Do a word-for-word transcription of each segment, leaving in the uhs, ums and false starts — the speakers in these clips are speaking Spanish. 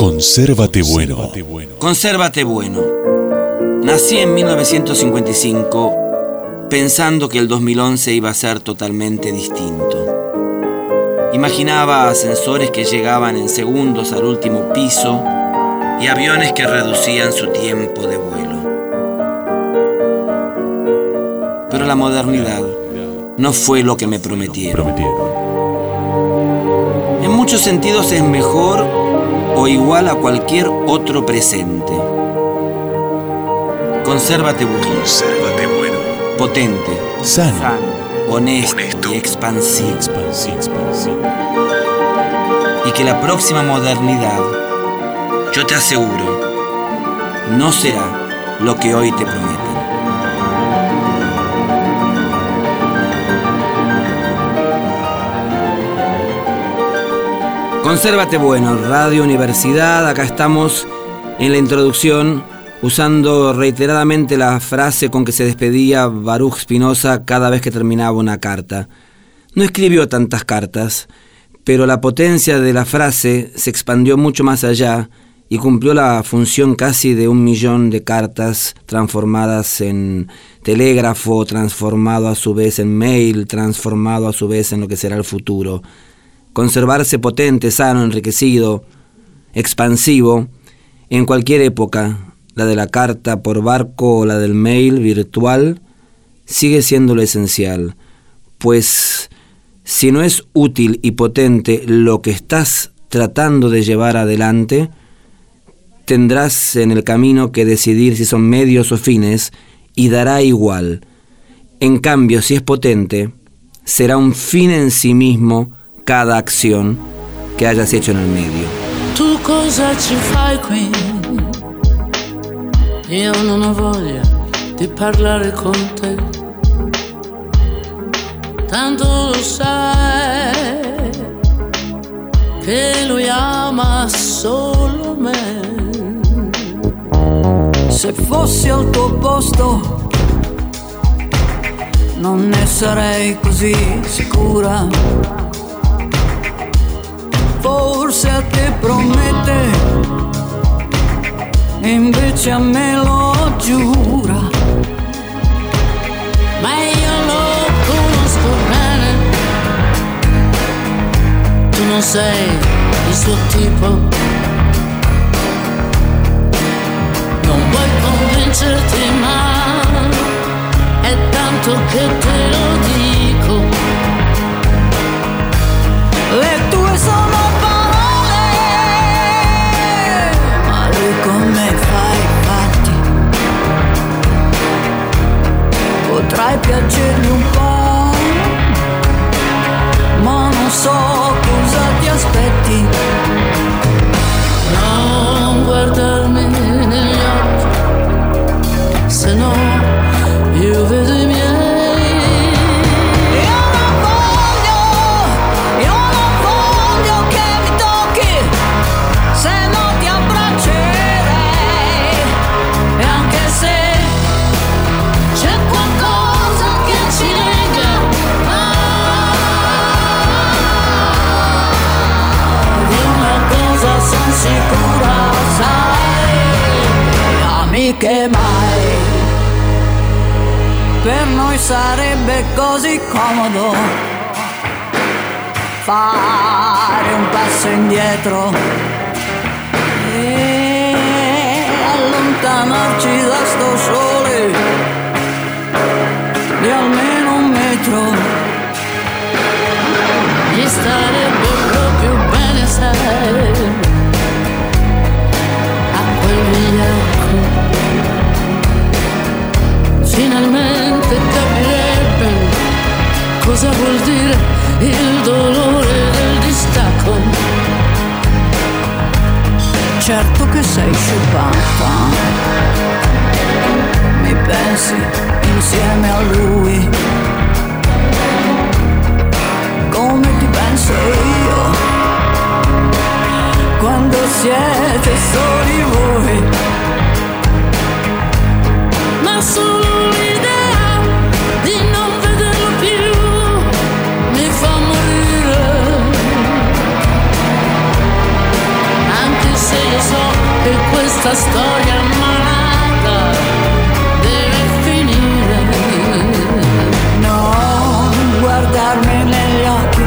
Consérvate bueno. Consérvate bueno. Nací en mil novecientos cincuenta y cinco pensando que el dos mil once iba a ser totalmente distinto. Imaginaba ascensores que llegaban en segundos al último piso y aviones que reducían su tiempo de vuelo. Pero la modernidad no fue lo que me prometieron. En muchos sentidos es mejor o igual a cualquier otro presente. Consérvate bueno. Consérvate bueno. Potente. Sano. Sano, honesto, Honesto. y expansivo. Expansivo, expansivo. Y que la próxima modernidad, yo te aseguro, no será lo que hoy te prometen. Consérvate bueno, Radio Universidad. Acá estamos en la introducción usando reiteradamente la frase con que se despedía Baruch Spinoza cada vez que terminaba una carta. No escribió tantas cartas, pero la potencia de la frase se expandió mucho más allá y cumplió la función casi de un millón de cartas transformadas en telégrafo, transformado a su vez en mail, transformado a su vez en lo que será el futuro. Conservarse potente, sano, enriquecido, expansivo, en cualquier época, la de la carta por barco o la del mail virtual, sigue siendo lo esencial, pues si no es útil y potente lo que estás tratando de llevar adelante, tendrás en el camino que decidir si son medios o fines y dará igual. En cambio, si es potente, será un fin en sí mismo cada acción che hayas hecho nel medio. Tu cosa ci fai qui? Io non ho voglia di parlare con te, tanto lo sai che lui ama solo me. Se fossi al tuo posto non ne sarei così sicura. Forse a te promette, invece a me lo giura. Ma io lo conosco bene, tu non sei il suo tipo, non vuoi convincerti mai, è tanto che te lo dico. Le tue sono parole, ma lui con me fa i fatti. Potrai piacermi un po', ma non so cosa ti aspetti. Non guardarmi negli occhi, se no io vedo i miei. Sicura, sai, amiche mai, per noi sarebbe così comodo fare un passo indietro e allontanarci da sto sole di almeno un metro. Gli starebbe proprio bene, sai, finalmente capirebbe cosa vuol dire il dolore del distacco. Certo che sei sciupata, mi pensi insieme a lui, come ti penso io quando siete soli voi. Ma solo l'idea di non vederlo più mi fa morire, anche se io questa storia malata deve finire. Non guardarmi negli occhi,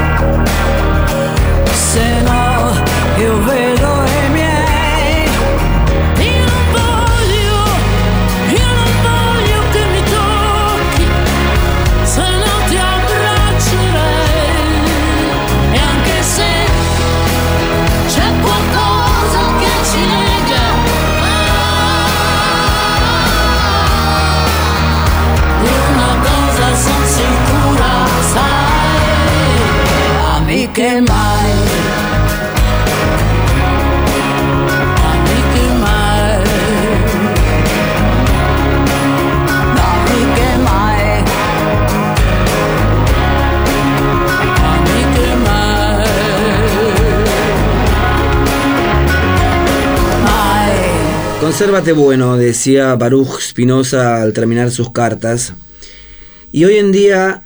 se no io vedo i miei. Io non voglio, io non voglio che mi tocchi, se no ti abbraccerei. E anche se c'è qualcosa che ci lega, ah, di una cosa son sicura, sai, Amiche mai, amiche mai, amiche mai, amiche mai. mai. Consérvate bueno, decía Baruch Spinoza al terminar sus cartas. Y hoy en día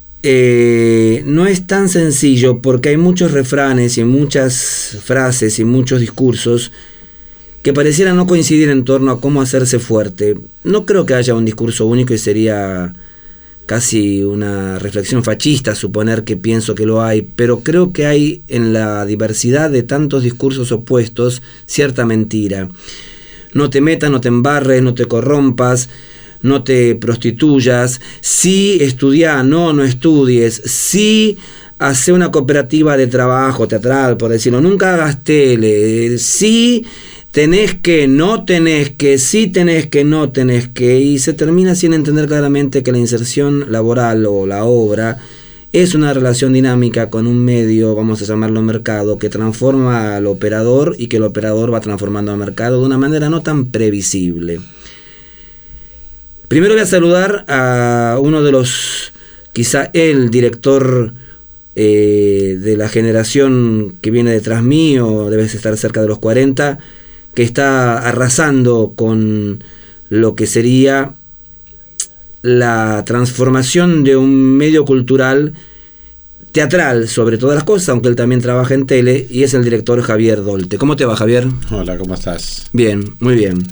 eh, no es tan sencillo porque hay muchos refranes y muchas frases y muchos discursos que parecieran no coincidir en torno a cómo hacerse fuerte. No creo que haya un discurso único y sería casi una reflexión fascista suponer que pienso que lo hay, pero creo que hay en la diversidad de tantos discursos opuestos cierta mentira. No te metas, no te embarres, no te corrompas, no te prostituyas, sí estudia, no, no estudies, sí hace una cooperativa de trabajo teatral, por decirlo, nunca hagas tele, sí tenés que, no tenés que, sí tenés que, no tenés que, y se termina sin entender claramente que la inserción laboral o la obra es una relación dinámica con un medio, vamos a llamarlo mercado, que transforma al operador y que el operador va transformando al mercado de una manera no tan previsible. Primero voy a saludar a uno de los, quizá el director eh, de la generación que viene detrás mío, debes estar cerca de los cuarenta, que está arrasando con lo que sería la transformación de un medio cultural teatral sobre todas las cosas, aunque él también trabaja en tele, y es el director Javier Dolte. ¿Cómo te va, Javier? Hola, ¿cómo estás? Bien, muy bien.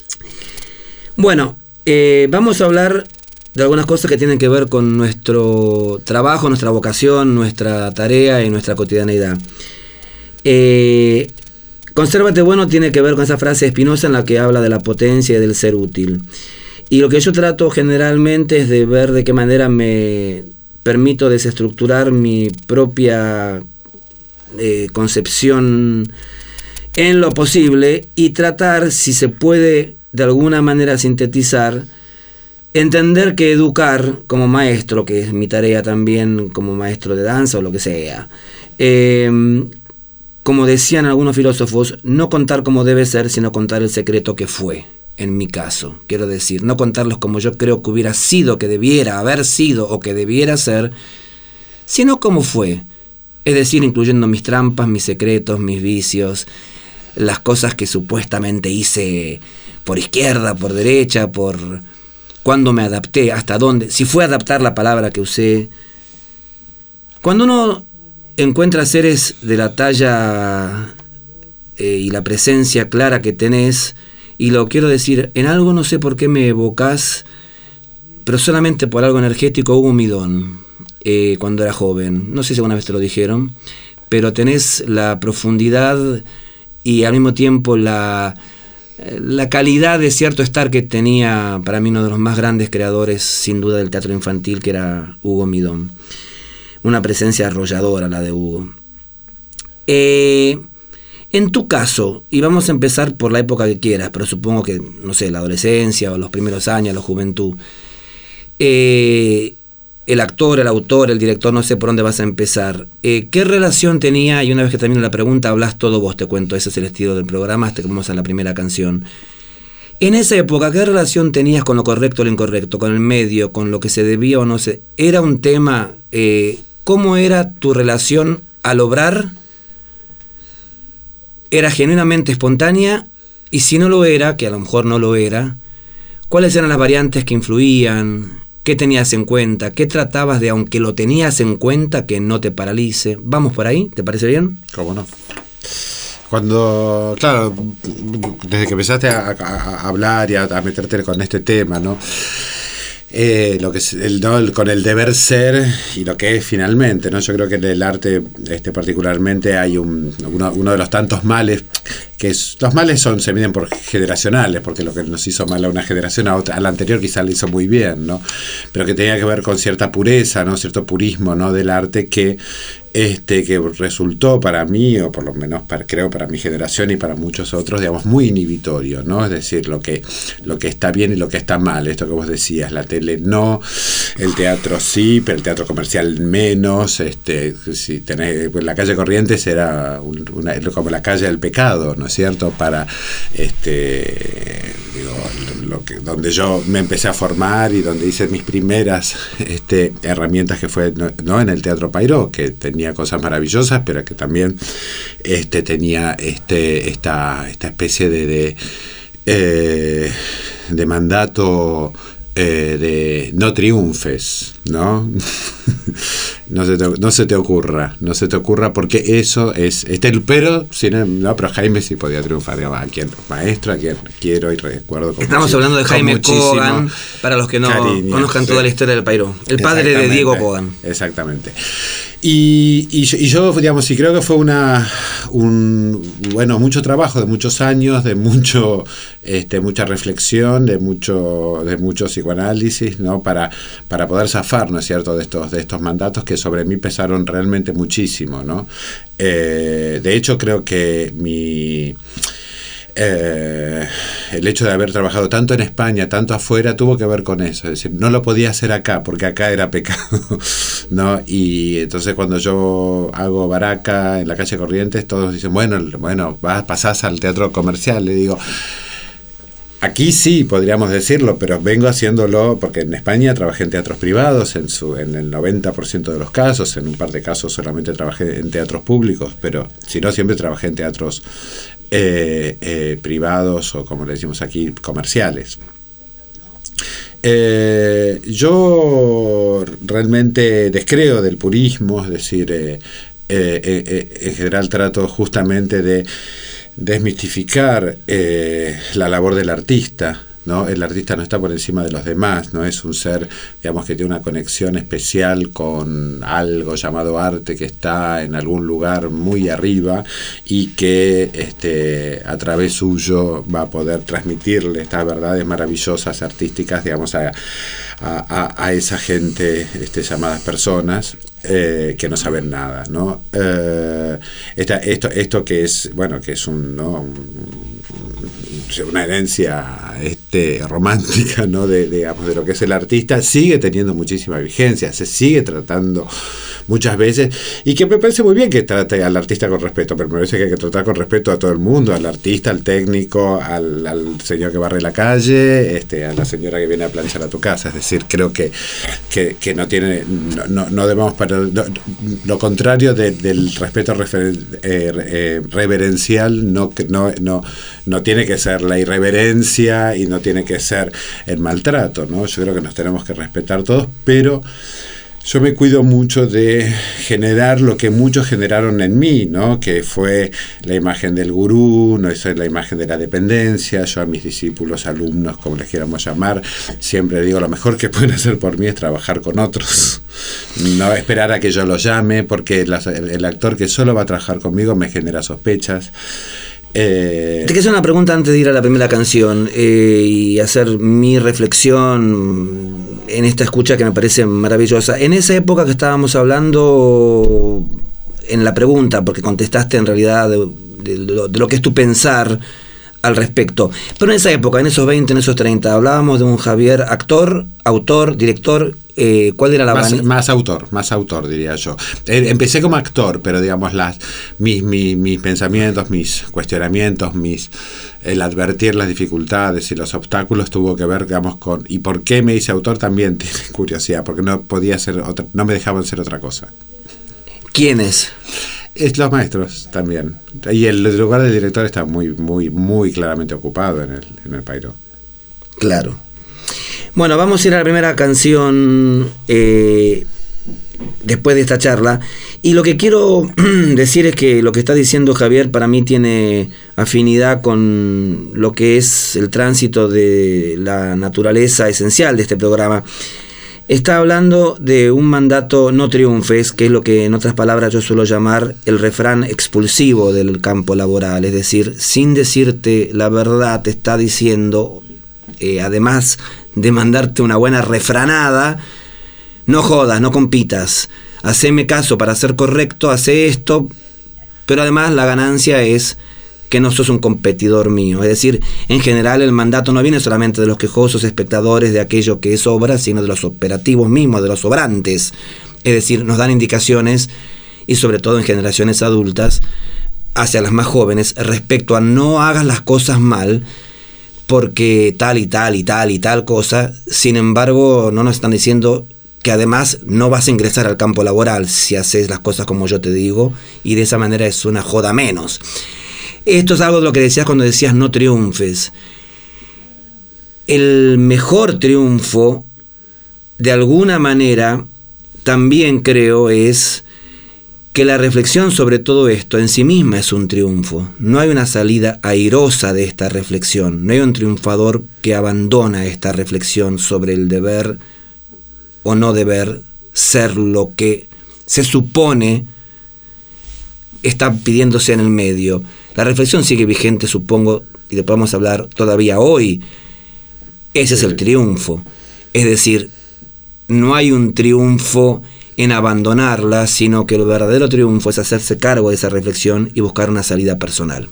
Bueno, eh, vamos a hablar de algunas cosas que tienen que ver con nuestro trabajo, nuestra vocación, nuestra tarea y nuestra cotidianeidad. Eh, Consérvate bueno tiene que ver con esa frase de Spinoza en la que habla de la potencia y del ser útil. Y lo que yo trato generalmente es de ver de qué manera me permito desestructurar mi propia eh, concepción en lo posible y tratar, si se puede de alguna manera sintetizar, entender que educar como maestro, que es mi tarea también como maestro de danza o lo que sea, eh, como decían algunos filósofos, no contar como debe ser, sino contar el secreto que fue. En mi caso, quiero decir, no contarlos como yo creo que hubiera sido, que debiera haber sido o que debiera ser, sino como fue. Es decir, incluyendo mis trampas, mis secretos, mis vicios, las cosas que supuestamente hice por izquierda, por derecha, por cuándo me adapté, hasta dónde, si fue adaptar la palabra que usé. Cuando uno encuentra seres de la talla eh, y la presencia clara que tenés, y lo quiero decir, en algo no sé por qué me evocás, pero solamente por algo energético, Hugo Midón, eh, cuando era joven. No sé si alguna vez te lo dijeron, pero tenés la profundidad y al mismo tiempo la, la calidad de cierto estar que tenía para mí uno de los más grandes creadores, sin duda, del teatro infantil, que era Hugo Midón. Una presencia arrolladora la de Hugo. Eh... En tu caso, y vamos a empezar por la época que quieras, pero supongo que, no sé, la adolescencia o los primeros años, la juventud, eh, el actor, el autor, el director, no sé por dónde vas a empezar, eh, ¿qué relación tenía? Y una vez que termine la pregunta, hablas todo vos, te cuento, ese es el estilo del programa, hasta que vamos a la primera canción. En esa época, ¿qué relación tenías con lo correcto o lo incorrecto, con el medio, con lo que se debía o no se? ¿Era un tema, eh, cómo era tu relación al obrar? ¿Era genuinamente espontánea? Y si no lo era, que a lo mejor no lo era, ¿cuáles eran las variantes que influían? ¿Qué tenías en cuenta? ¿Qué tratabas de, aunque lo tenías en cuenta, que no te paralice? ¿Vamos por ahí? ¿Te parece bien? ¿Cómo no? cuando, claro, desde que empezaste a, a, a hablar y a, a meterte con este tema, ¿no? Eh, lo que es el, ¿no? el, con el deber ser y lo que es finalmente, ¿no? Yo creo que en el arte este particularmente hay un, uno, uno de los tantos males que es, los males son se miden por generacionales, porque lo que nos hizo mal a una generación a otra, a la anterior quizá le hizo muy bien, ¿no? Pero que tenía que ver con cierta pureza, ¿no? Cierto purismo, ¿no? Del arte que este que resultó para mí, o por lo menos para, creo para mi generación y para muchos otros, digamos, muy inhibitorio, ¿no? Es decir, lo que, lo que está bien y lo que está mal, esto que vos decías, la tele no, el teatro sí, pero el teatro comercial menos, este, si tenés, pues la calle Corrientes era un, una, como la calle del pecado, ¿no es cierto? Para este digo, lo que, donde yo me empecé a formar y donde hice mis primeras este, herramientas, que fue, ¿no? ¿no? en el Teatro Pairó, que tenía cosas maravillosas, pero que también este, tenía este, esta, esta especie de, de, eh, de mandato eh, de no triunfes, ¿no? no, se te, no se te ocurra, no se te ocurra, porque eso es, este, pero, si no, no, pero Jaime sí podía triunfar, digamos, a quien, maestro, a quien quiero y recuerdo. Estamos hablando de Jaime Kogan, para los que no cariño, conozcan sí. toda la historia del Pairó, el padre de Diego Kogan. Exactamente. Y, y, y yo, digamos, sí creo que fue una un bueno mucho trabajo de muchos años, de mucho este mucha reflexión, de mucho de mucho psicoanálisis, ¿no? Para para poder zafar, ¿no es cierto?, de estos de estos mandatos que sobre mí pesaron realmente muchísimo, ¿no? Eh, de hecho, creo que mi Eh, el hecho de haber trabajado tanto en España, tanto afuera, tuvo que ver con eso. Es decir, no lo podía hacer acá porque acá era pecado, ¿no? Y entonces cuando yo hago baraca en la calle Corrientes, todos dicen, bueno, bueno, vas, pasás al teatro comercial. Le digo, aquí sí podríamos decirlo, pero vengo haciéndolo porque en España trabajé en teatros privados en su en el noventa por ciento de los casos, en un par de casos solamente trabajé en teatros públicos, pero si no, siempre trabajé en teatros Eh, eh, privados o, como le decimos aquí, comerciales. Eh, yo realmente descreo del purismo, es decir, eh, eh, eh, en general trato justamente de desmistificar eh, la labor del artista, ¿no? El artista no está por encima de los demás, no es un ser, digamos, que tiene una conexión especial con algo llamado arte que está en algún lugar muy arriba y que este, a través suyo va a poder transmitirle estas verdades maravillosas artísticas, digamos, a, a, a esa gente este, llamadas personas eh, que no saben nada, ¿no? Eh, esta, esto, esto que es, bueno, que es un, ¿no? un una herencia este, romántica, ¿no? de, de, digamos, de lo que es el artista, sigue teniendo muchísima vigencia, se sigue tratando muchas veces, y que me parece muy bien que trate al artista con respeto, pero me parece que hay que tratar con respeto a todo el mundo, al artista, al técnico, al, al señor que barre la calle, este, a la señora que viene a planchar a tu casa. Es decir, creo que, que, que no tiene, no, no, no debemos para no, lo contrario de, del respeto referen, eh, eh, reverencial, no, no, no, no tiene que ser la irreverencia y no tiene que ser el maltrato, ¿no? Yo creo que nos tenemos que respetar todos, pero yo me cuido mucho de generar lo que muchos generaron en mí, ¿no? Que fue la imagen del gurú, no es la imagen de la dependencia. Yo a mis discípulos, alumnos, como les quieramos llamar, siempre digo, lo mejor que pueden hacer por mí es trabajar con otros. No esperar a que yo los llame, porque la, el actor que solo va a trabajar conmigo me genera sospechas. Eh, Te quiero hacer una pregunta antes de ir a la primera canción eh, y hacer mi reflexión en esta escucha que me parece maravillosa. En esa época que estábamos hablando, en la pregunta, porque contestaste en realidad de, de, de, lo, de lo que es tu pensar al respecto, pero en esa época, en esos veinte, en esos treinta, hablábamos de un Javier actor, autor, director. Eh, ¿Cuál era la más, van... más autor, más autor diría yo. Eh, empecé como actor, pero digamos las mis, mis, mis pensamientos, mis cuestionamientos, mis el advertir las dificultades y los obstáculos tuvo que ver, digamos, con y por qué me hice autor también tiene curiosidad, porque no podía ser otra, no me dejaban ser otra cosa. ¿Quiénes? Es los maestros también. Y el lugar del director está muy, muy, muy claramente ocupado en el, en el Pairó. Claro. Bueno, vamos a ir a la primera canción. Eh, después de esta charla. Y lo que quiero decir es que lo que está diciendo Javier para mí tiene afinidad con lo que es el tránsito de la naturaleza esencial de este programa. Está hablando de un mandato no triunfes, que es lo que en otras palabras yo suelo llamar el refrán expulsivo del campo laboral, es decir, sin decirte la verdad te está diciendo, eh, además de mandarte una buena refranada, no jodas, no compitas, haceme caso para ser correcto, hace esto, pero además la ganancia es que no sos un competidor mío. Es decir, en general el mandato no viene solamente de los quejosos espectadores de aquello que es obra, sino de los operativos mismos, de los obrantes. Es decir, nos dan indicaciones, y sobre todo en generaciones adultas, hacia las más jóvenes, respecto a no hagas las cosas mal, porque tal y tal y tal y tal cosa. Sin embargo, no nos están diciendo que además no vas a ingresar al campo laboral si haces las cosas como yo te digo, y de esa manera es una joda menos. Esto es algo de lo que decías cuando decías no triunfes. El mejor triunfo, de alguna manera, también creo es que la reflexión sobre todo esto en sí misma es un triunfo. No hay una salida airosa de esta reflexión. No hay un triunfador que abandona esta reflexión sobre el deber o no deber ser lo que se supone está pidiéndose en el medio. La reflexión sigue vigente, supongo, y le podemos hablar todavía hoy. Ese es el triunfo. Es decir, no hay un triunfo en abandonarla, sino que el verdadero triunfo es hacerse cargo de esa reflexión y buscar una salida personal.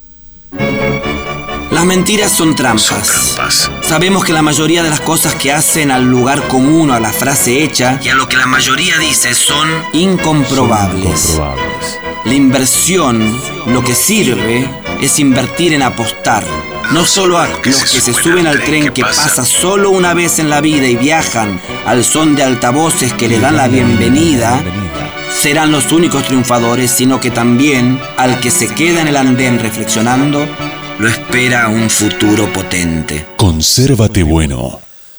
Las mentiras son trampas. Son trampas. Sabemos que la mayoría de las cosas que hacen al lugar común o a la frase hecha y a lo que la mayoría dice son incomprobables. Son incomprobables. La inversión, lo que sirve, es invertir en apostar. No solo a los que se suben al tren que pasa solo una vez en la vida y viajan al son de altavoces que le dan la bienvenida, serán los únicos triunfadores, sino que también al que se queda en el andén reflexionando, lo espera un futuro potente. Consérvate bueno.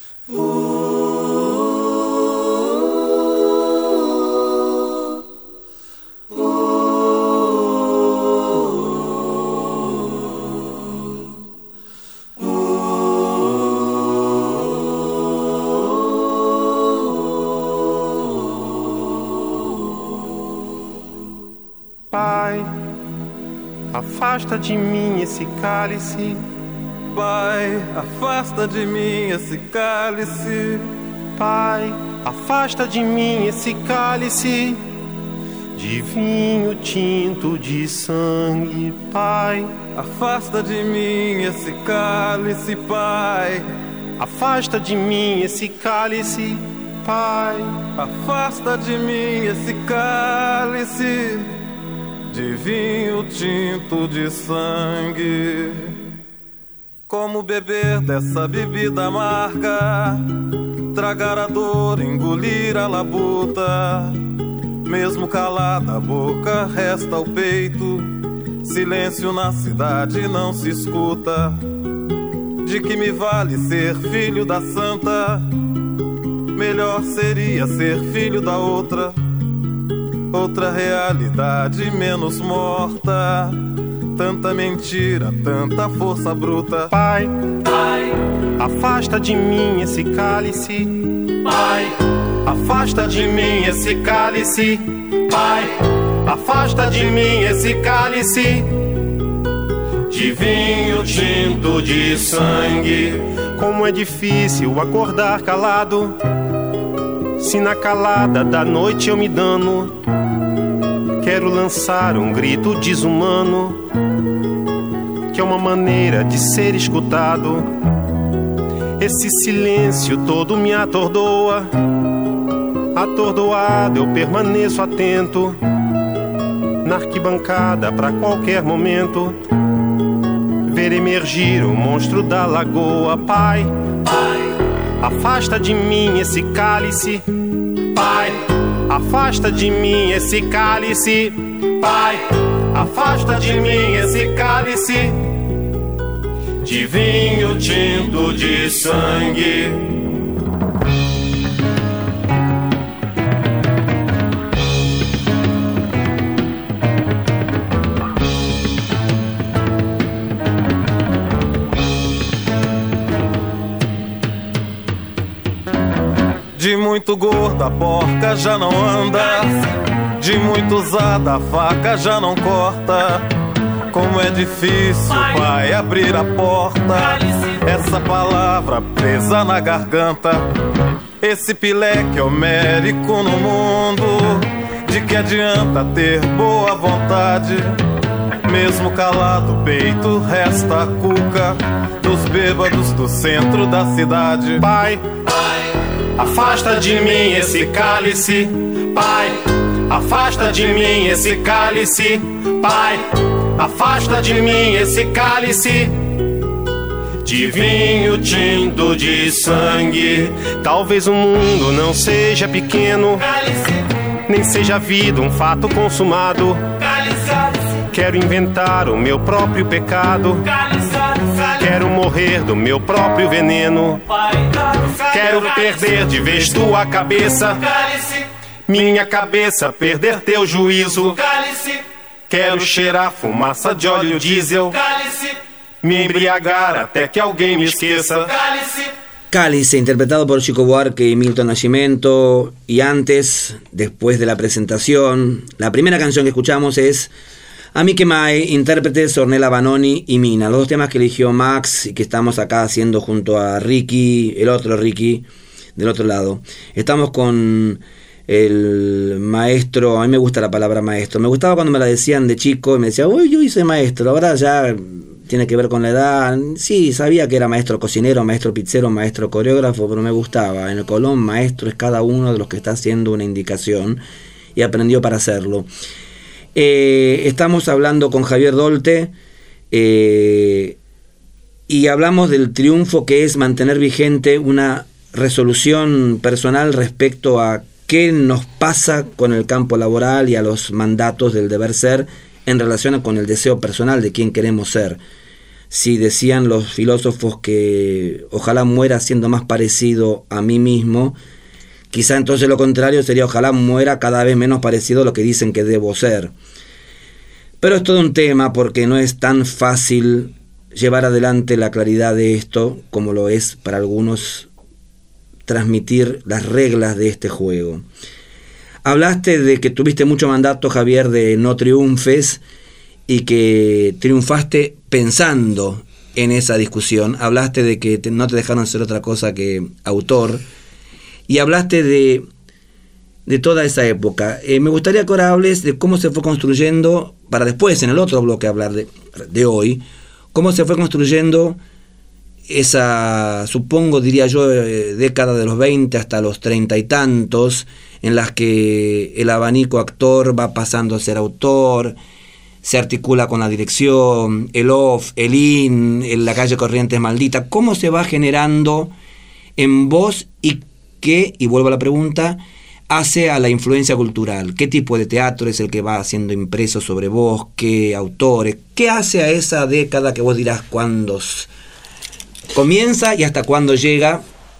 Afasta de mim esse cálice, Pai, afasta de mim esse cálice, Pai, afasta de mim esse cálice de vinho tinto de sangue, Pai, afasta de mim esse cálice, Pai, afasta de mim esse cálice, Pai, afasta de mim esse cálice de vinho tinto de sangue. Como beber dessa bebida amarga, tragar a dor, engolir a labuta. Mesmo calada a boca, resta o peito. Silêncio na cidade não se escuta. De que me vale ser filho da santa? Melhor seria ser filho da outra. Outra realidade menos morta. Tanta mentira, tanta força bruta. Pai, Pai, afasta de mim esse cálice. Pai, afasta de mim esse cálice. Pai, afasta de mim esse cálice de vinho tinto de sangue. Como é difícil acordar calado, se na calada da noite eu me dano. Quero lançar um grito desumano, que é uma maneira de ser escutado. Esse silêncio todo me atordoa. Atordoado eu permaneço atento, na arquibancada pra qualquer momento ver emergir o monstro da lagoa. Pai, Pai, afasta de mim esse cálice. Pai, afasta de mim esse cálice. Pai, afasta de mim esse cálice de vinho tinto de sangue. De muito gorda a porca já não anda, de muito usada a faca já não corta. Como é difícil, pai, abrir a porta, essa palavra presa na garganta. Esse pileque homérico no mundo, de que adianta ter boa vontade? Mesmo calado o peito resta a cuca dos bêbados do centro da cidade. Pai, afasta de mim esse cálice. Pai, afasta de mim esse cálice. Pai, afasta de mim esse cálice de vinho tinto de sangue. Talvez o mundo não seja pequeno, nem seja a vida um fato consumado. Quero inventar o meu próprio pecado, quero morrer do meu próprio veneno. Quero perder de vez tua cabeça, minha cabeça perder teu juízo. Quero cheirar fumaça de óleo diesel, me embriagar até que alguém me esqueça. Cálice, interpretado por Chico Buarque y Milton Nascimento. Y antes, después de la presentación, la primera canción que escuchamos es Amiche Mai, intérpretes Ornella Vanoni y Mina, los dos temas que eligió Max y que estamos acá haciendo junto a Ricky, el otro Ricky, del otro lado. Estamos con el maestro, a mí me gusta la palabra maestro, me gustaba cuando me la decían de chico y me decía, uy, yo hice maestro, ahora ya tiene que ver con la edad. Sí, sabía que era maestro cocinero, maestro pizzero, maestro coreógrafo, pero me gustaba. En el Colón, maestro es cada uno de los que está haciendo una indicación y aprendió para hacerlo. Eh, estamos hablando con Javier Dolte eh, y hablamos del triunfo que es mantener vigente una resolución personal respecto a qué nos pasa con el campo laboral y a los mandatos del deber ser en relación con el deseo personal de quién queremos ser. Si decían los filósofos que ojalá muera siendo más parecido a mí mismo, quizá entonces lo contrario sería ojalá muera cada vez menos parecido a lo que dicen que debo ser. Pero es todo un tema porque no es tan fácil llevar adelante la claridad de esto como lo es para algunos transmitir las reglas de este juego. Hablaste de que tuviste mucho mandato, Javier, de no triunfes y que triunfaste pensando en esa discusión. Hablaste de que te, no te dejaron ser otra cosa que autor y hablaste de, de toda esa época. Eh, me gustaría que ahora hables de cómo se fue construyendo, para después en el otro bloque hablar de, de hoy, cómo se fue construyendo esa, supongo, diría yo, eh, década de los veinte hasta los treinta y tantos, en las que el abanico actor va pasando a ser autor, se articula con la dirección, el off, el in, en La calle Corrientes maldita. ¿Cómo se va generando en vos y qué, y vuelvo a la pregunta, hace a la influencia cultural? ¿Qué tipo de teatro es el que va siendo impreso sobre vos? ¿Qué autores? ¿Qué hace a esa década que vos dirás cuándo comienza y hasta cuándo llega?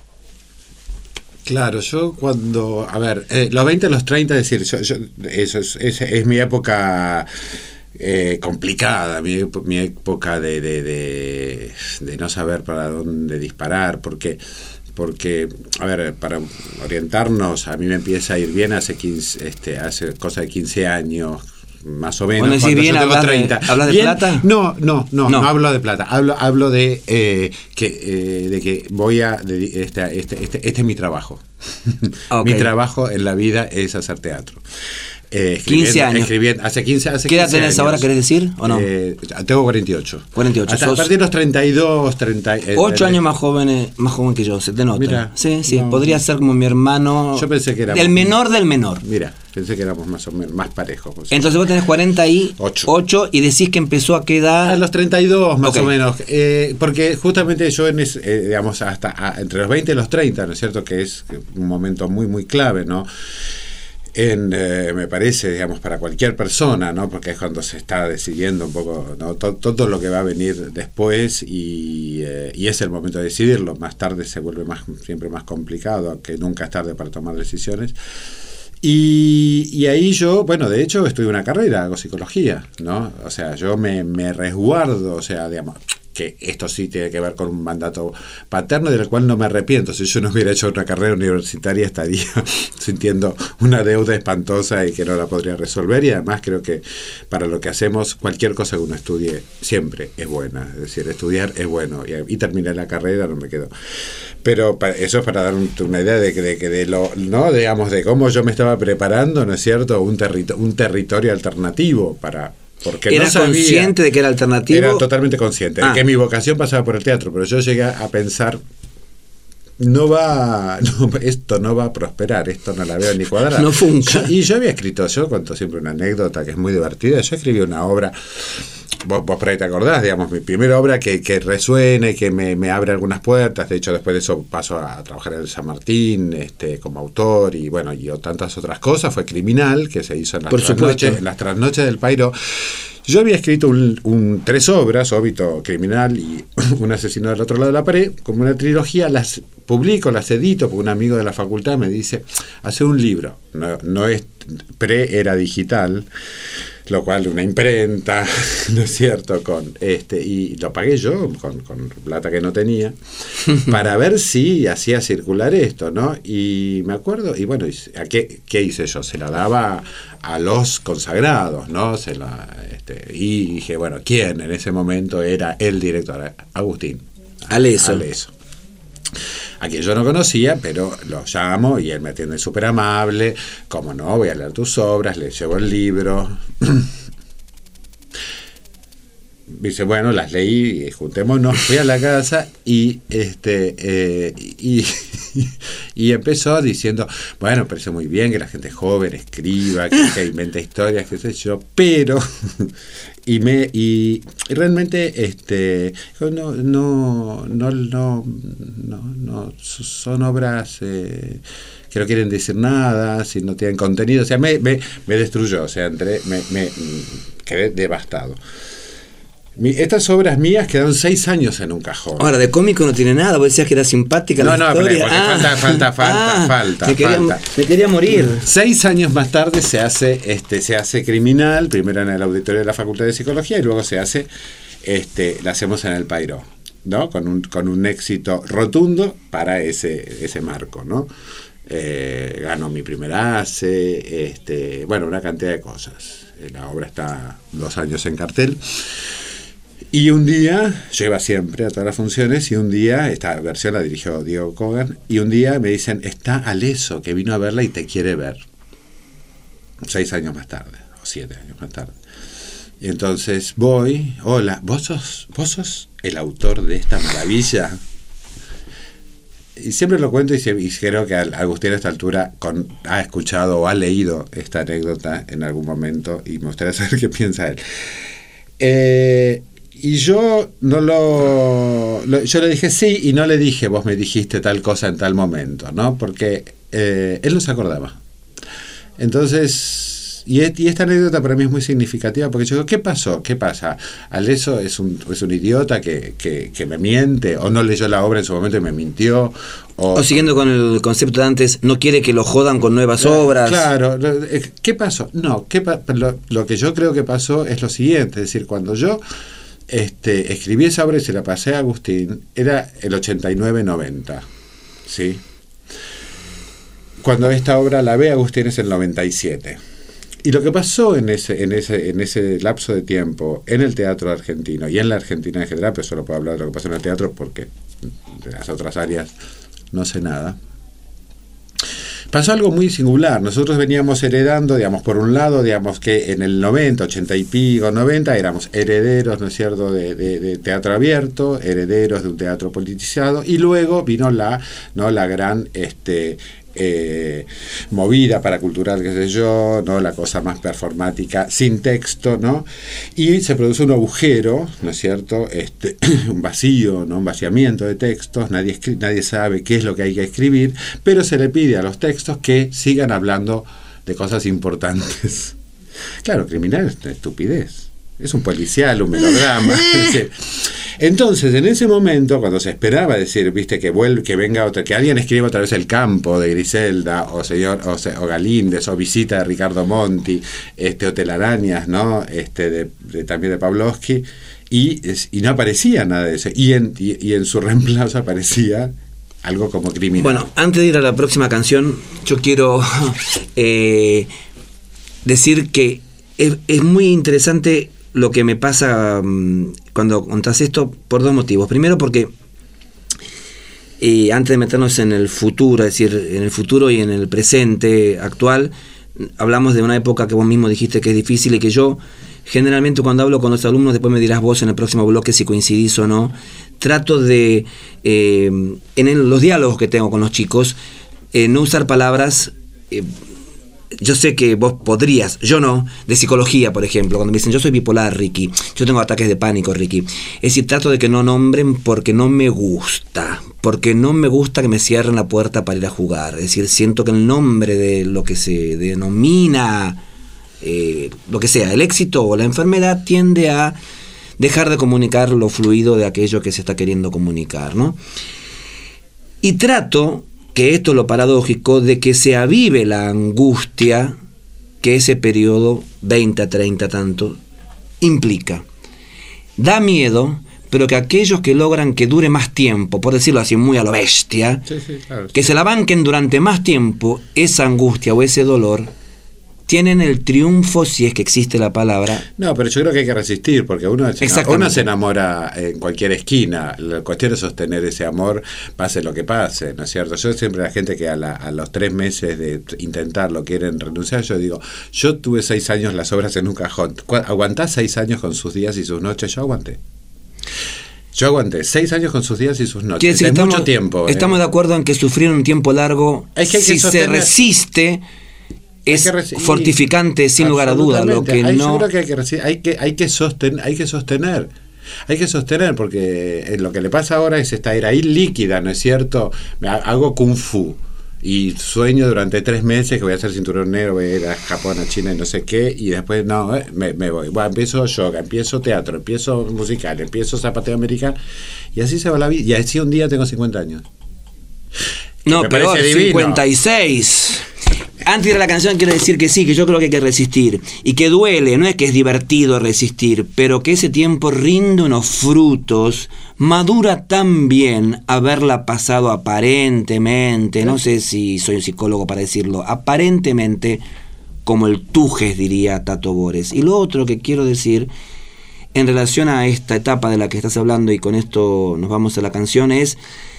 Claro, yo cuando, a ver, eh, los veinte a los treinta, es decir, yo, yo, eso es, es, es mi época eh, complicada, mi, mi época de, de, de, de no saber para dónde disparar, porque, porque, a ver, para orientarnos, a mí me empieza a ir bien hace quince, este, hace cosa de quince años, más o menos. Bueno, si bien hablas de, ¿hablas de bien, plata? No, no, no, no, no, no hablo de plata. Hablo, hablo de eh, que de, eh, de que voy a de, este, este, este, este es mi trabajo. Okay. Mi trabajo en la vida es hacer teatro. Eh, quince años. Escribiendo, hace quince, hace ¿Qué edad quince tenés años. ahora, querés decir? ¿O no? Eh, tengo cuarenta y ocho. cuarenta y ocho. Hasta sos a partir de los treinta y dos, treinta. Eh, ocho eh, años más joven, más joven que yo, se te nota. Mira, sí, sí, no, podría ser como mi hermano. Yo pensé que éramos. El menor del menor. Mira, pensé que éramos más o menos más parejos. Pues. Entonces vos tenés cuarenta y ocho y decís que empezó a quedar. A los treinta y dos, más okay. o menos. Eh, porque justamente yo, en ese, eh, digamos, hasta a, entre los veinte y los treinta, ¿no es cierto? Que es un momento muy, muy clave, ¿no? En, eh, me parece, digamos, para cualquier persona, ¿no? Porque es cuando se está decidiendo un poco, ¿no? todo, todo lo que va a venir después y, eh, y es el momento de decidirlo. Más tarde se vuelve más siempre más complicado, aunque nunca es tarde para tomar decisiones. Y, y ahí yo, bueno, de hecho estudié una carrera, hago psicología, ¿no? O sea, yo me, me resguardo, o sea, digamos, que esto sí tiene que ver con un mandato paterno del cual no me arrepiento. Si yo no hubiera hecho una carrera universitaria estaría sintiendo una deuda espantosa y que no la podría resolver, y además creo que para lo que hacemos cualquier cosa que uno estudie siempre es buena, es decir, estudiar es bueno, y, y terminé la carrera, no me quedo. Pero para, eso es para dar un, una idea de que de, de, de lo, no digamos, de cómo yo me estaba preparando, ¿no es cierto?, un, territo, un territorio alternativo para... Porque ¿Era no sabía, consciente de que era alternativo? Era totalmente consciente, ah. de que mi vocación pasaba por el teatro, pero yo llegué a pensar, no va, no, esto no va a prosperar, esto no la veo ni cuadrada. No funca. Yo, y yo había escrito, yo cuento siempre una anécdota que es muy divertida, yo escribí una obra, vos, vos por ahí te acordás, digamos, mi primera obra que, que resuene, que me, me abre algunas puertas. De hecho, después de eso paso a trabajar en el San Martín, este, como autor, y bueno, y tantas otras cosas, fue Criminal, que se hizo en las, trasnoches, en las trasnoches del Pairo. Yo había escrito un, un, tres obras, Óbito, Criminal y Un asesino del otro lado de la pared, como una trilogía. Las publico, las edito, porque un amigo de la facultad me dice, hace un libro, no, no es pre-era digital, lo cual una imprenta, ¿no es cierto?, con este, y lo pagué yo con, con plata que no tenía, para ver si hacía circular esto, ¿no? Y me acuerdo, y bueno, ¿a qué, qué hice yo? Se la daba a los consagrados, ¿no? Se la, este, y dije, bueno, ¿quién en ese momento era el director? Agustín Aleso. Aleso, a quien yo no conocía, pero lo llamo y él me atiende súper amable. Como no, voy a leer tus obras, le llevo el libro. Dice, bueno, las leí, juntémonos. Fui a la casa y este eh, y, y empezó diciendo, bueno, parece muy bien que la gente joven escriba, que, que invente historias, qué sé yo, pero y me y, y realmente este no no no no no, no son obras eh, que no quieren decir nada, si no tienen contenido, o sea, me, me, me destruyó, o sea, entré, me, me quedé devastado. Mi, estas obras mías quedaron seis años en un cajón. Ahora, de cómico no tiene nada, vos decías que era simpática no, la no, historia. No, no, ah. falta, falta, falta, ah, falta, me quería, falta. Me quería morir. Seis años más tarde se hace, este, se hace Criminal, primero en el auditorio de la Facultad de Psicología y luego se hace, este, la hacemos en el Pairo, ¿no? Con un, con un éxito rotundo para ese, ese marco, ¿no? Eh, ganó mi primer ACE, este, bueno, una cantidad de cosas. La obra está dos años en cartel. Y un día, yo iba siempre a todas las funciones, y un día, esta versión la dirigió Diego Kogan, y un día me dicen, está Aleso, que vino a verla y te quiere ver. Seis años más tarde, o siete años más tarde. Y entonces voy, hola, ¿vos sos, vos sos el autor de esta maravilla? Y siempre lo cuento, y, y creo que Agustín a esta altura con, ha escuchado o ha leído esta anécdota en algún momento, y me gustaría saber qué piensa él. Eh... Y yo no lo, lo... Yo le dije sí y no le dije vos me dijiste tal cosa en tal momento, ¿no? Porque eh, él no se acordaba. Entonces... Y, y esta anécdota para mí es muy significativa porque yo digo, ¿qué pasó? ¿Qué pasa? ¿Aleso es un, es un idiota que, que, que me miente? ¿O no leyó la obra en su momento y me mintió? O, o siguiendo con el concepto de antes, no quiere que lo jodan con nuevas claro, obras. Claro. ¿Qué pasó? No, ¿qué pa- lo, lo que yo creo que pasó es lo siguiente. Es decir, cuando yo... Este, escribí esa obra y se la pasé a Agustín, era el ochenta y nueve noventa, ¿sí? Cuando esta obra la ve Agustín es el noventa y siete. Y lo que pasó en ese, en ese, en ese lapso de tiempo en el teatro argentino y en la Argentina en general, pero solo puedo hablar de lo que pasó en el teatro porque de las otras áreas no sé nada. Pasó algo muy singular. Nosotros veníamos heredando, digamos, por un lado, digamos que en el noventa, ochenta y pico, noventa, éramos herederos, ¿no es cierto?, de, de, de teatro abierto, herederos de un teatro politizado, y luego vino la, ¿no?, la gran este, eh, movida paracultural, qué sé yo, ¿no?, la cosa más performática, sin texto, ¿no? Y se produce un agujero, ¿no es cierto?, este, un vacío, ¿no?, un vaciamiento de textos, nadie, escri- nadie sabe qué es lo que hay que escribir, pero se le pide a los textos que sigan hablando de cosas importantes. Claro, Criminal es una estupidez, es un policial, un melodrama. Entonces, en ese momento, cuando se esperaba decir, viste, que vuelve, que venga otra, que alguien escriba otra vez El Campo de Griselda, o señor, o, o Galíndez, o Visita de Ricardo Monti, este, o Telarañas, ¿no? Este, de, de, también de Pavlovsky, y, y no aparecía nada de eso. Y en, y, y en su reemplazo aparecía algo como criminal. Bueno, antes de ir a la próxima canción, yo quiero eh, decir que es, es muy interesante lo que me pasa um, cuando contás esto por dos motivos. Primero porque eh, antes de meternos en el futuro, es decir, en el futuro y en el presente actual, hablamos de una época que vos mismo dijiste que es difícil y que yo generalmente cuando hablo con los alumnos, después me dirás vos en el próximo bloque si coincidís o no, trato de, eh, en el, los diálogos que tengo con los chicos, eh, no usar palabras, eh, yo sé que vos podrías, yo no, de psicología, por ejemplo, cuando me dicen yo soy bipolar, Ricky, yo tengo ataques de pánico, Ricky, es decir, trato de que no nombren porque no me gusta, porque no me gusta que me cierren la puerta para ir a jugar, es decir, siento que el nombre de lo que se denomina, eh, lo que sea, el éxito o la enfermedad tiende a dejar de comunicar lo fluido de aquello que se está queriendo comunicar, ¿no? Y trato, que esto es lo paradójico, de que se avive la angustia que ese periodo, veinte a treinta tanto, implica. Da miedo, pero que aquellos que logran que dure más tiempo, por decirlo así muy a lo bestia, sí, sí, claro, que sí. se la banquen durante más tiempo esa angustia o ese dolor, tienen el triunfo, si es que existe la palabra. No, pero yo creo que hay que resistir, porque uno se, uno se enamora en cualquier esquina. La cuestión es sostener ese amor, pase lo que pase, ¿no es cierto? Yo siempre a la gente que a, la, a los tres meses de intentarlo quieren renunciar, yo digo, yo tuve seis años las obras en un cajón. ¿Aguantás seis años con sus días y sus noches? Yo aguanté. Yo aguanté seis años con sus días y sus noches. Decir, es estamos, mucho tiempo. Estamos ¿eh? de acuerdo en que sufrir un tiempo largo, es que hay que si sostener, se resiste... es reci- fortificante sin lugar a duda lo que hay, no yo creo que hay que reci- hay que hay que sostener hay que sostener hay que sostener porque lo que le pasa ahora es esta era ahí líquida, ¿no es cierto? Hago kung fu y sueño durante tres meses que voy a hacer cinturón negro, voy a ir a Japón, a China y no sé qué, y después no, eh, me, me voy, bueno, empiezo yoga, empiezo teatro, empiezo musical, empiezo zapateo americano, y así se va la vida, y así un día tengo cincuenta años. No, pero cincuenta y seis. Antes de ir a la canción quiero decir que sí, que yo creo que hay que resistir. Y que duele, no es que es divertido resistir, pero que ese tiempo rinde unos frutos, madura tan bien haberla pasado aparentemente, no sé si soy un psicólogo para decirlo, aparentemente como el Tujes, diría Tato Bores. Y lo otro que quiero decir en relación a esta etapa de la que estás hablando, y con esto nos vamos a la canción, es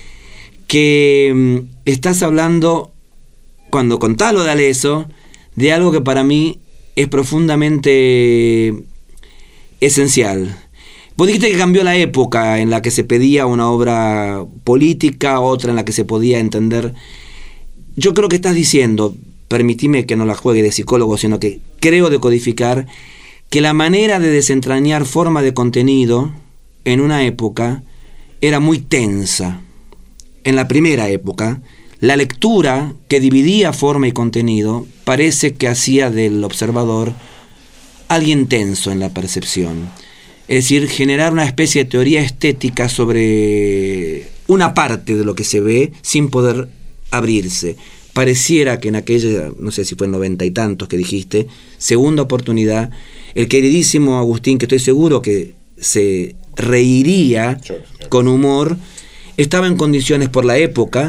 que mm, estás hablando... cuando contás lo de Aleso, de algo que para mí es profundamente esencial. Vos dijiste que cambió la época en la que se pedía una obra política, otra en la que se podía entender. Yo creo que estás diciendo, permitime que no la juegue de psicólogo, sino que creo decodificar, que la manera de desentrañar forma de contenido en una época era muy tensa. En la primera época, la lectura que dividía forma y contenido parece que hacía del observador alguien tenso en la percepción. Es decir, generar una especie de teoría estética sobre una parte de lo que se ve sin poder abrirse. Pareciera que en aquella, no sé si fue en noventa y tantos que dijiste, segunda oportunidad, el queridísimo Agustín, que estoy seguro que se reiría con humor, estaba en condiciones por la época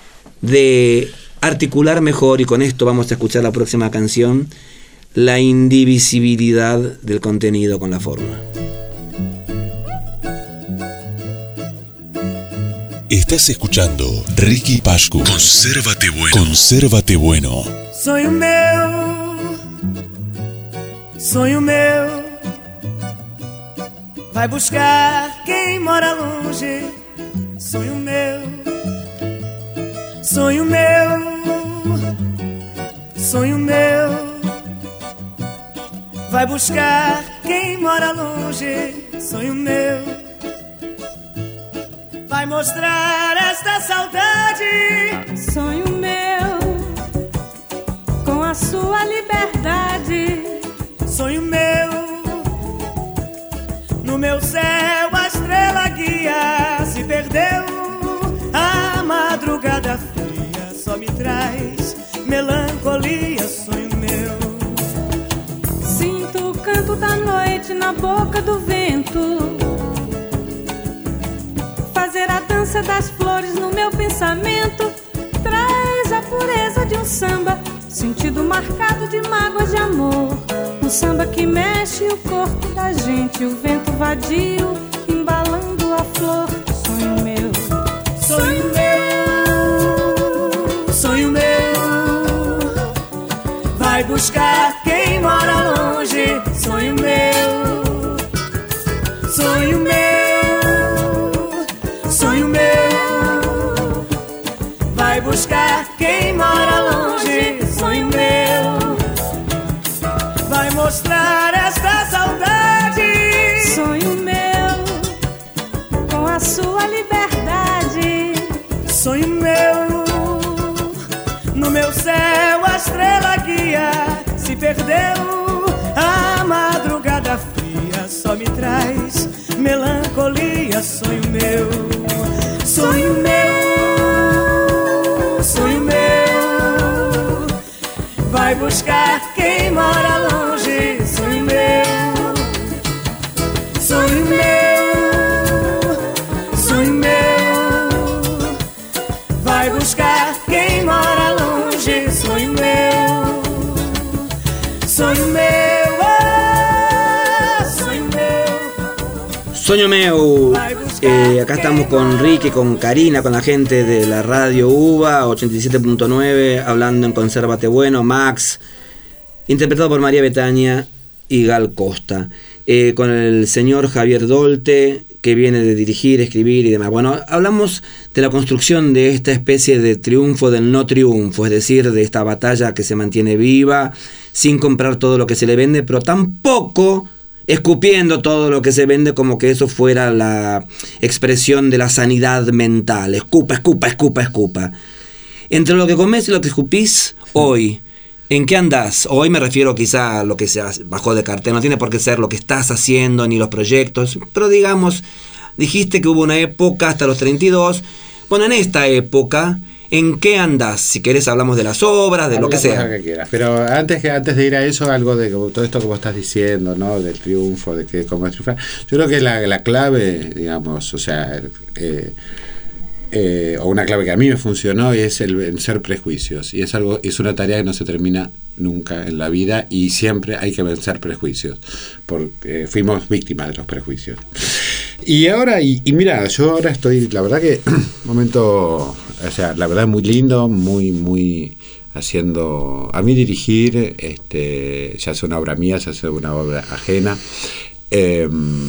de articular mejor, y con esto vamos a escuchar la próxima canción, la indivisibilidad del contenido con la forma. Estás escuchando Ricky Pashku. Consérvate bueno. Consérvate bueno. Sonho meu, sonho meu, vai buscar quem mora longe. Sonho meu, sonho meu, sonho meu, vai buscar quem mora longe. Sonho meu, vai mostrar esta saudade. Sonho meu, com a sua liberdade. Sonho meu, no meu céu a estrela guia. Se perdeu, a madrugada fria só me traz melancolia. Sonho meu, sinto o canto da noite na boca do vento. fragrância das flores no meu pensamento traz a pureza de um samba, sentido marcado de mágoas de amor. Um samba que mexe o corpo da gente, o vento vadio embalando a flor. Sonho meu, sonho meu, sonho meu, vai buscar quem mora longe. Sonho meu, sonho meu, sonho meu, vai buscar quem mora longe. Sonho meu, vai mostrar esta saudade. Sonho meu, com a sua liberdade. Sonho meu, no meu céu a estrela guia se perdeu. A madrugada fria só me traz melancolia. Sonho meu, sonho meu, sonho meu, vai buscar quem mora longe. Sonho meu, sonho meu, sonho meu, vai buscar quem mora longe. Sonho meu, sonho meu. Sueño meu, eh, acá estamos con Ricky, con Karina, con la gente de la radio UBA ochenta y siete punto nueve, hablando en Consérvate Bueno, Max, interpretado por María Betania y Gal Costa, eh, con el señor Javier Dolte, que viene de dirigir, escribir y demás. Bueno, hablamos de la construcción de esta especie de triunfo del no triunfo, es decir, de esta batalla que se mantiene viva, sin comprar todo lo que se le vende, pero tampoco escupiendo todo lo que se vende como que eso fuera la expresión de la sanidad mental. Escupa, escupa, escupa, escupa. Entre lo que comes y lo que escupís, hoy, ¿en qué andás? Hoy me refiero quizá a lo que se bajó de cartel, no tiene por qué ser lo que estás haciendo ni los proyectos, pero digamos, dijiste que hubo una época hasta los treinta y dos, bueno, en esta época, ¿en qué andás? Si querés hablamos de las obras, de Habla lo que sea. Que quieras. Pero antes que antes de ir a eso, algo de como, todo esto que vos estás diciendo, ¿no? Del triunfo, de que cómo es triunfar. Yo creo que la, la clave, digamos, o sea, eh, eh, o una clave que a mí me funcionó es el vencer prejuicios. Y es algo, es una tarea que no se termina nunca en la vida y siempre hay que vencer prejuicios, porque eh, fuimos víctimas de los prejuicios. Y ahora, y, y mira, yo ahora estoy, la verdad que, momento, o sea, la verdad muy lindo, muy, muy haciendo, a mí dirigir, este, ya sea una obra mía, ya sea una obra ajena, eh,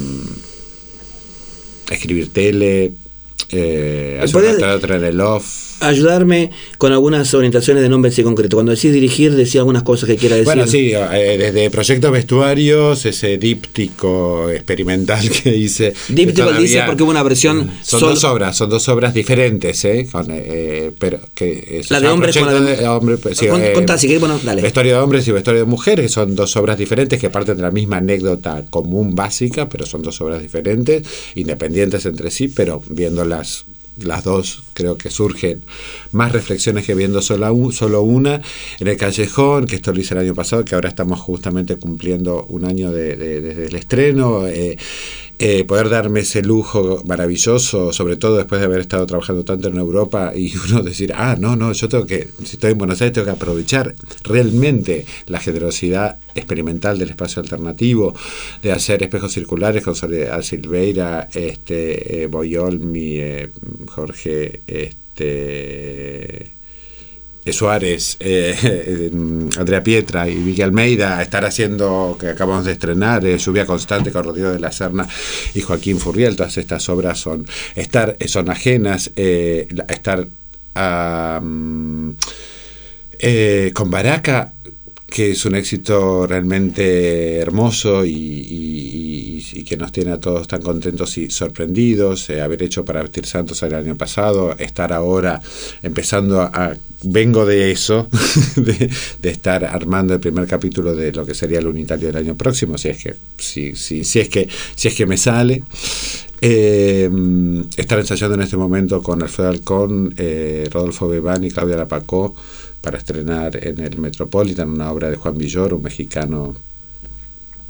escribir tele, eh, hacer una teatro en el off. Ayudarme con algunas orientaciones de nombres y concreto. Cuando decís dirigir, decía algunas cosas que quiera decir. Bueno, sí, eh, desde proyectos vestuarios, ese díptico experimental que hice. Díptico todavía, dice porque hubo una versión. Son sol... dos obras, son dos obras diferentes, ¿eh? Con, eh pero que la de hombres con la de, de hombre, sí, Cont, eh, contá, si querés, bueno, dale. Vestuario de hombres y vestuario de mujeres, que son dos obras diferentes que parten de la misma anécdota común básica, pero son dos obras diferentes, independientes entre sí, pero viéndolas las dos creo que surgen más reflexiones que viendo solo, un, solo una. En el Callejón, que esto lo hice el año pasado, que ahora estamos justamente cumpliendo un año de, de, desde el estreno, eh, eh, poder darme ese lujo maravilloso, sobre todo después de haber estado trabajando tanto en Europa, y uno decir, ah, no, no, yo tengo que, si estoy en Buenos Aires, tengo que aprovechar realmente la generosidad experimental del espacio alternativo, de hacer espejos circulares con Soledad Silveira, este, eh, Boyolmi, eh, Jorge este eh, Suárez, eh, eh, Andrea Pietra y Vicky Almeida, estar haciendo, que acabamos de estrenar, eh, Lluvia Constante con Rodrigo de la Serna y Joaquín Furriel. Todas estas obras son estar son ajenas, eh, estar um, eh, con Baraca, que es un éxito realmente hermoso y, y, y que nos tiene a todos tan contentos y sorprendidos, eh, haber hecho Para Vestir Santos el año pasado, estar ahora empezando a, a vengo de eso, de, de estar armando el primer capítulo de lo que sería el unitario del año próximo, si es que, si, si, si es que, si es que me sale. Eh, estar ensayando en este momento con Alfredo Alcón, eh, Rodolfo Bebán y Claudia Lapacó, para estrenar en el Metropolitan una obra de Juan Villoro, un mexicano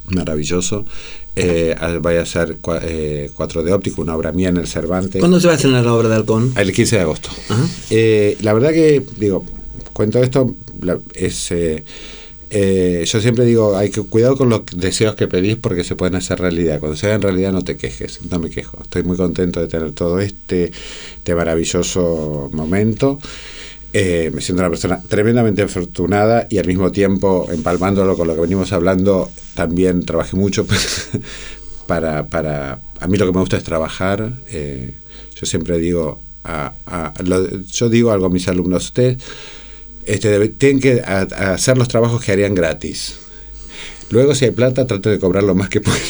maravilloso. Eh, voy a hacer cua, eh, Cuatro de óptico, una obra mía en el Cervantes. ¿Cuándo se va a estrenar la obra de Halcón? El quince de agosto. Eh, la verdad que, digo, cuento esto, la, es... Eh, Eh, yo siempre digo, hay que cuidado con los deseos que pedís porque se pueden hacer realidad. Cuando se hagan realidad no te quejes. No me quejo. Estoy muy contento de tener todo este, este maravilloso momento. Eh, me siento una persona tremendamente afortunada y al mismo tiempo, empalmándolo con lo que venimos hablando, también trabajé mucho para... para a mí lo que me gusta es trabajar. Eh, yo siempre digo, a, a, lo, yo digo algo a mis alumnos, ustedes... Este, debe, tienen que a, a hacer los trabajos que harían gratis. Luego, si hay plata, trato de cobrar lo más que pueda.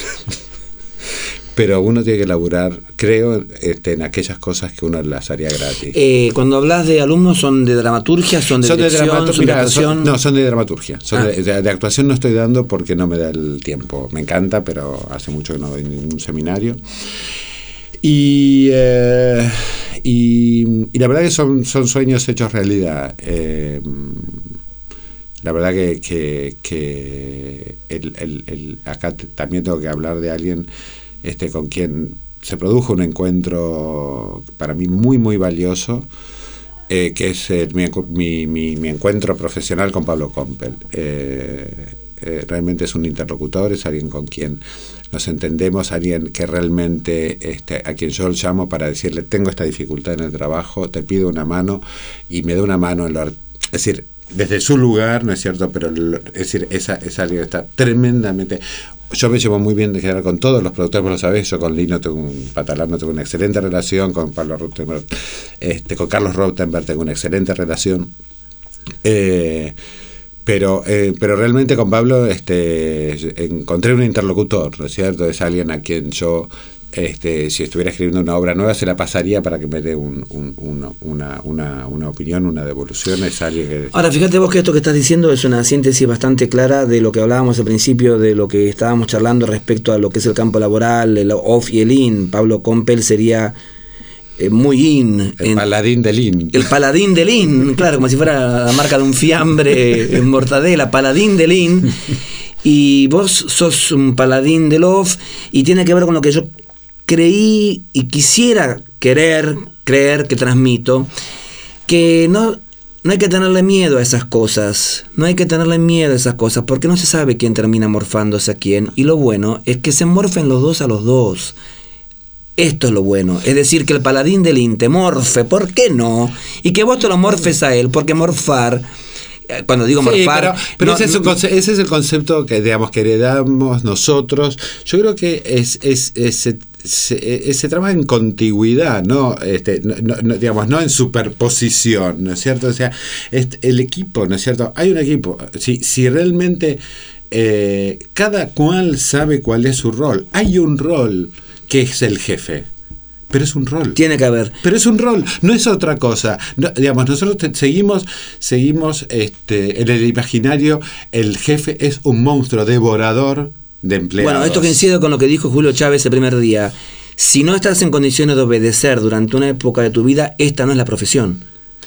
Pero uno tiene que laburar, creo, este, en aquellas cosas que uno las haría gratis. Eh, cuando hablas de alumnos, ¿son de dramaturgia, son de son dirección, de dramatur- son mira, de actuación? Son, no, son de dramaturgia. Son Ah. de, de, de actuación no estoy dando porque no me da el tiempo. Me encanta, pero hace mucho que no doy ningún seminario. Y, eh, y, y la verdad que son, son sueños hechos realidad. Eh, la verdad que, que, que el, el, el, acá te, también tengo que hablar de alguien este, con quien se produjo un encuentro para mí muy, muy valioso, eh, que es el, mi, mi, mi, mi encuentro profesional con Pablo Compel. Eh, eh, realmente es un interlocutor, es alguien con quien nos entendemos, alguien que realmente, este, a quien yo llamo para decirle, tengo esta dificultad en el trabajo, te pido una mano, y me da una mano en lo, es decir, desde su lugar, ¿no es cierto? Pero es decir, esa, esa alguien que está tremendamente... Yo me llevo muy bien de general con todos los productores, vos lo sabés, yo con Lino tengo un Patalano, tengo una excelente relación, con Pablo Rottenberg, este, con Carlos Rottenberg tengo una excelente relación. Eh, Pero eh, pero realmente con Pablo este, encontré un interlocutor, ¿no es cierto? Es alguien a quien yo, este, si estuviera escribiendo una obra nueva, se la pasaría para que me dé un, un, un, una, una, una opinión, una devolución. Es alguien que... Ahora, fíjate vos que esto que estás diciendo es una síntesis bastante clara de lo que hablábamos al principio, de lo que estábamos charlando respecto a lo que es el campo laboral, el off y el in. Pablo Compel sería... Eh, muy in. El en, paladín del in. El paladín del in, claro, como si fuera la marca de un fiambre en mortadela, paladín del in. Y vos sos un paladín del off, y tiene que ver con lo que yo creí y quisiera querer, creer que transmito, que no, no hay que tenerle miedo a esas cosas, no hay que tenerle miedo a esas cosas, porque no se sabe quién termina morfándose a quién, y lo bueno es que se morfen los dos a los dos. Esto es lo bueno, es decir, que el paladín del in te morfe, ¿por qué no? Y que vos te lo morfes a él, porque morfar, cuando digo sí, morfar... pero, pero no, ese, es un conce- ese es el concepto que, digamos, que heredamos nosotros. Yo creo que es, es, es, se, se, se trabaja en contigüidad, ¿no? Este, no, no, digamos, no en superposición, ¿no es cierto? O sea, es el equipo, ¿no es cierto? Hay un equipo, si, si realmente eh, cada cual sabe cuál es su rol, hay un rol que es el jefe, pero es un rol. Tiene que haber. Pero es un rol, no es otra cosa. No, digamos, nosotros te, seguimos, seguimos este, en el imaginario, el jefe es un monstruo devorador de empleados. Bueno, esto coincide con lo que dijo Julio Chávez el primer día. Si no estás en condiciones de obedecer durante una época de tu vida, esta no es la profesión.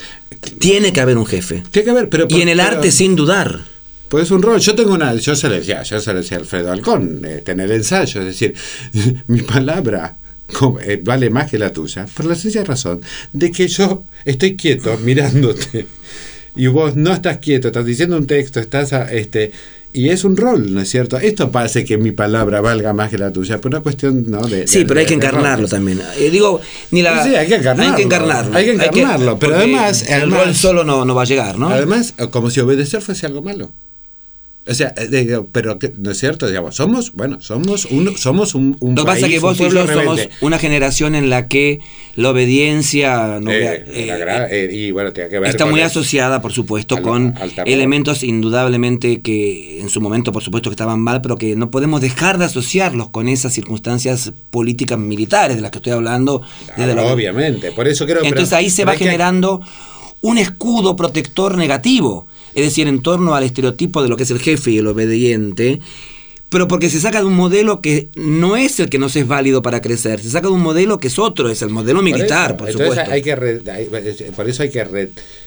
Tiene que haber un jefe. Tiene que haber, pero... Y en el pero, arte, sin dudar. Pues es un rol. Yo tengo una... Yo se le decía, yo se le decía a Alfredo Alcón, eh, tener ensayo, es decir, mi palabra como, eh, vale más que la tuya, por la sencilla razón de que yo estoy quieto mirándote y vos no estás quieto, estás diciendo un texto, estás a, este y es un rol, ¿no es cierto? Esto parece que mi palabra valga más que la tuya, por una cuestión, ¿no? De, sí, de, pero hay de, que encarnarlo roles. también. Eh, digo, ni la... Sí, hay que encarnarlo. Hay que encarnarlo. Hay que encarnarlo, hay que, pero además... El además, rol solo no, no va a llegar, ¿no? Además, como si obedecer fuese algo malo. O sea, digo, pero no es cierto, digamos, somos, bueno, somos un, somos un, un Lo que país, pasa es que vos y yo somos rebelde. una generación en la que la obediencia no, Eh, eh, la gra- eh, y bueno, tiene que ver está con muy el- asociada, por supuesto, al- con al terror. elementos indudablemente que en su momento, por supuesto, que estaban mal, pero que no podemos dejar de asociarlos con esas circunstancias políticas militares de las que estoy hablando. Desde Ah, la... Obviamente, por eso creo que... Entonces ahí se va generando un escudo protector negativo, es decir, en torno al estereotipo de lo que es el jefe y el obediente, pero porque se saca de un modelo que no es el que nos es válido para crecer, se saca de un modelo que es otro, es el modelo militar, por, por eso, supuesto. entonces hay que re, hay, por eso hay que re,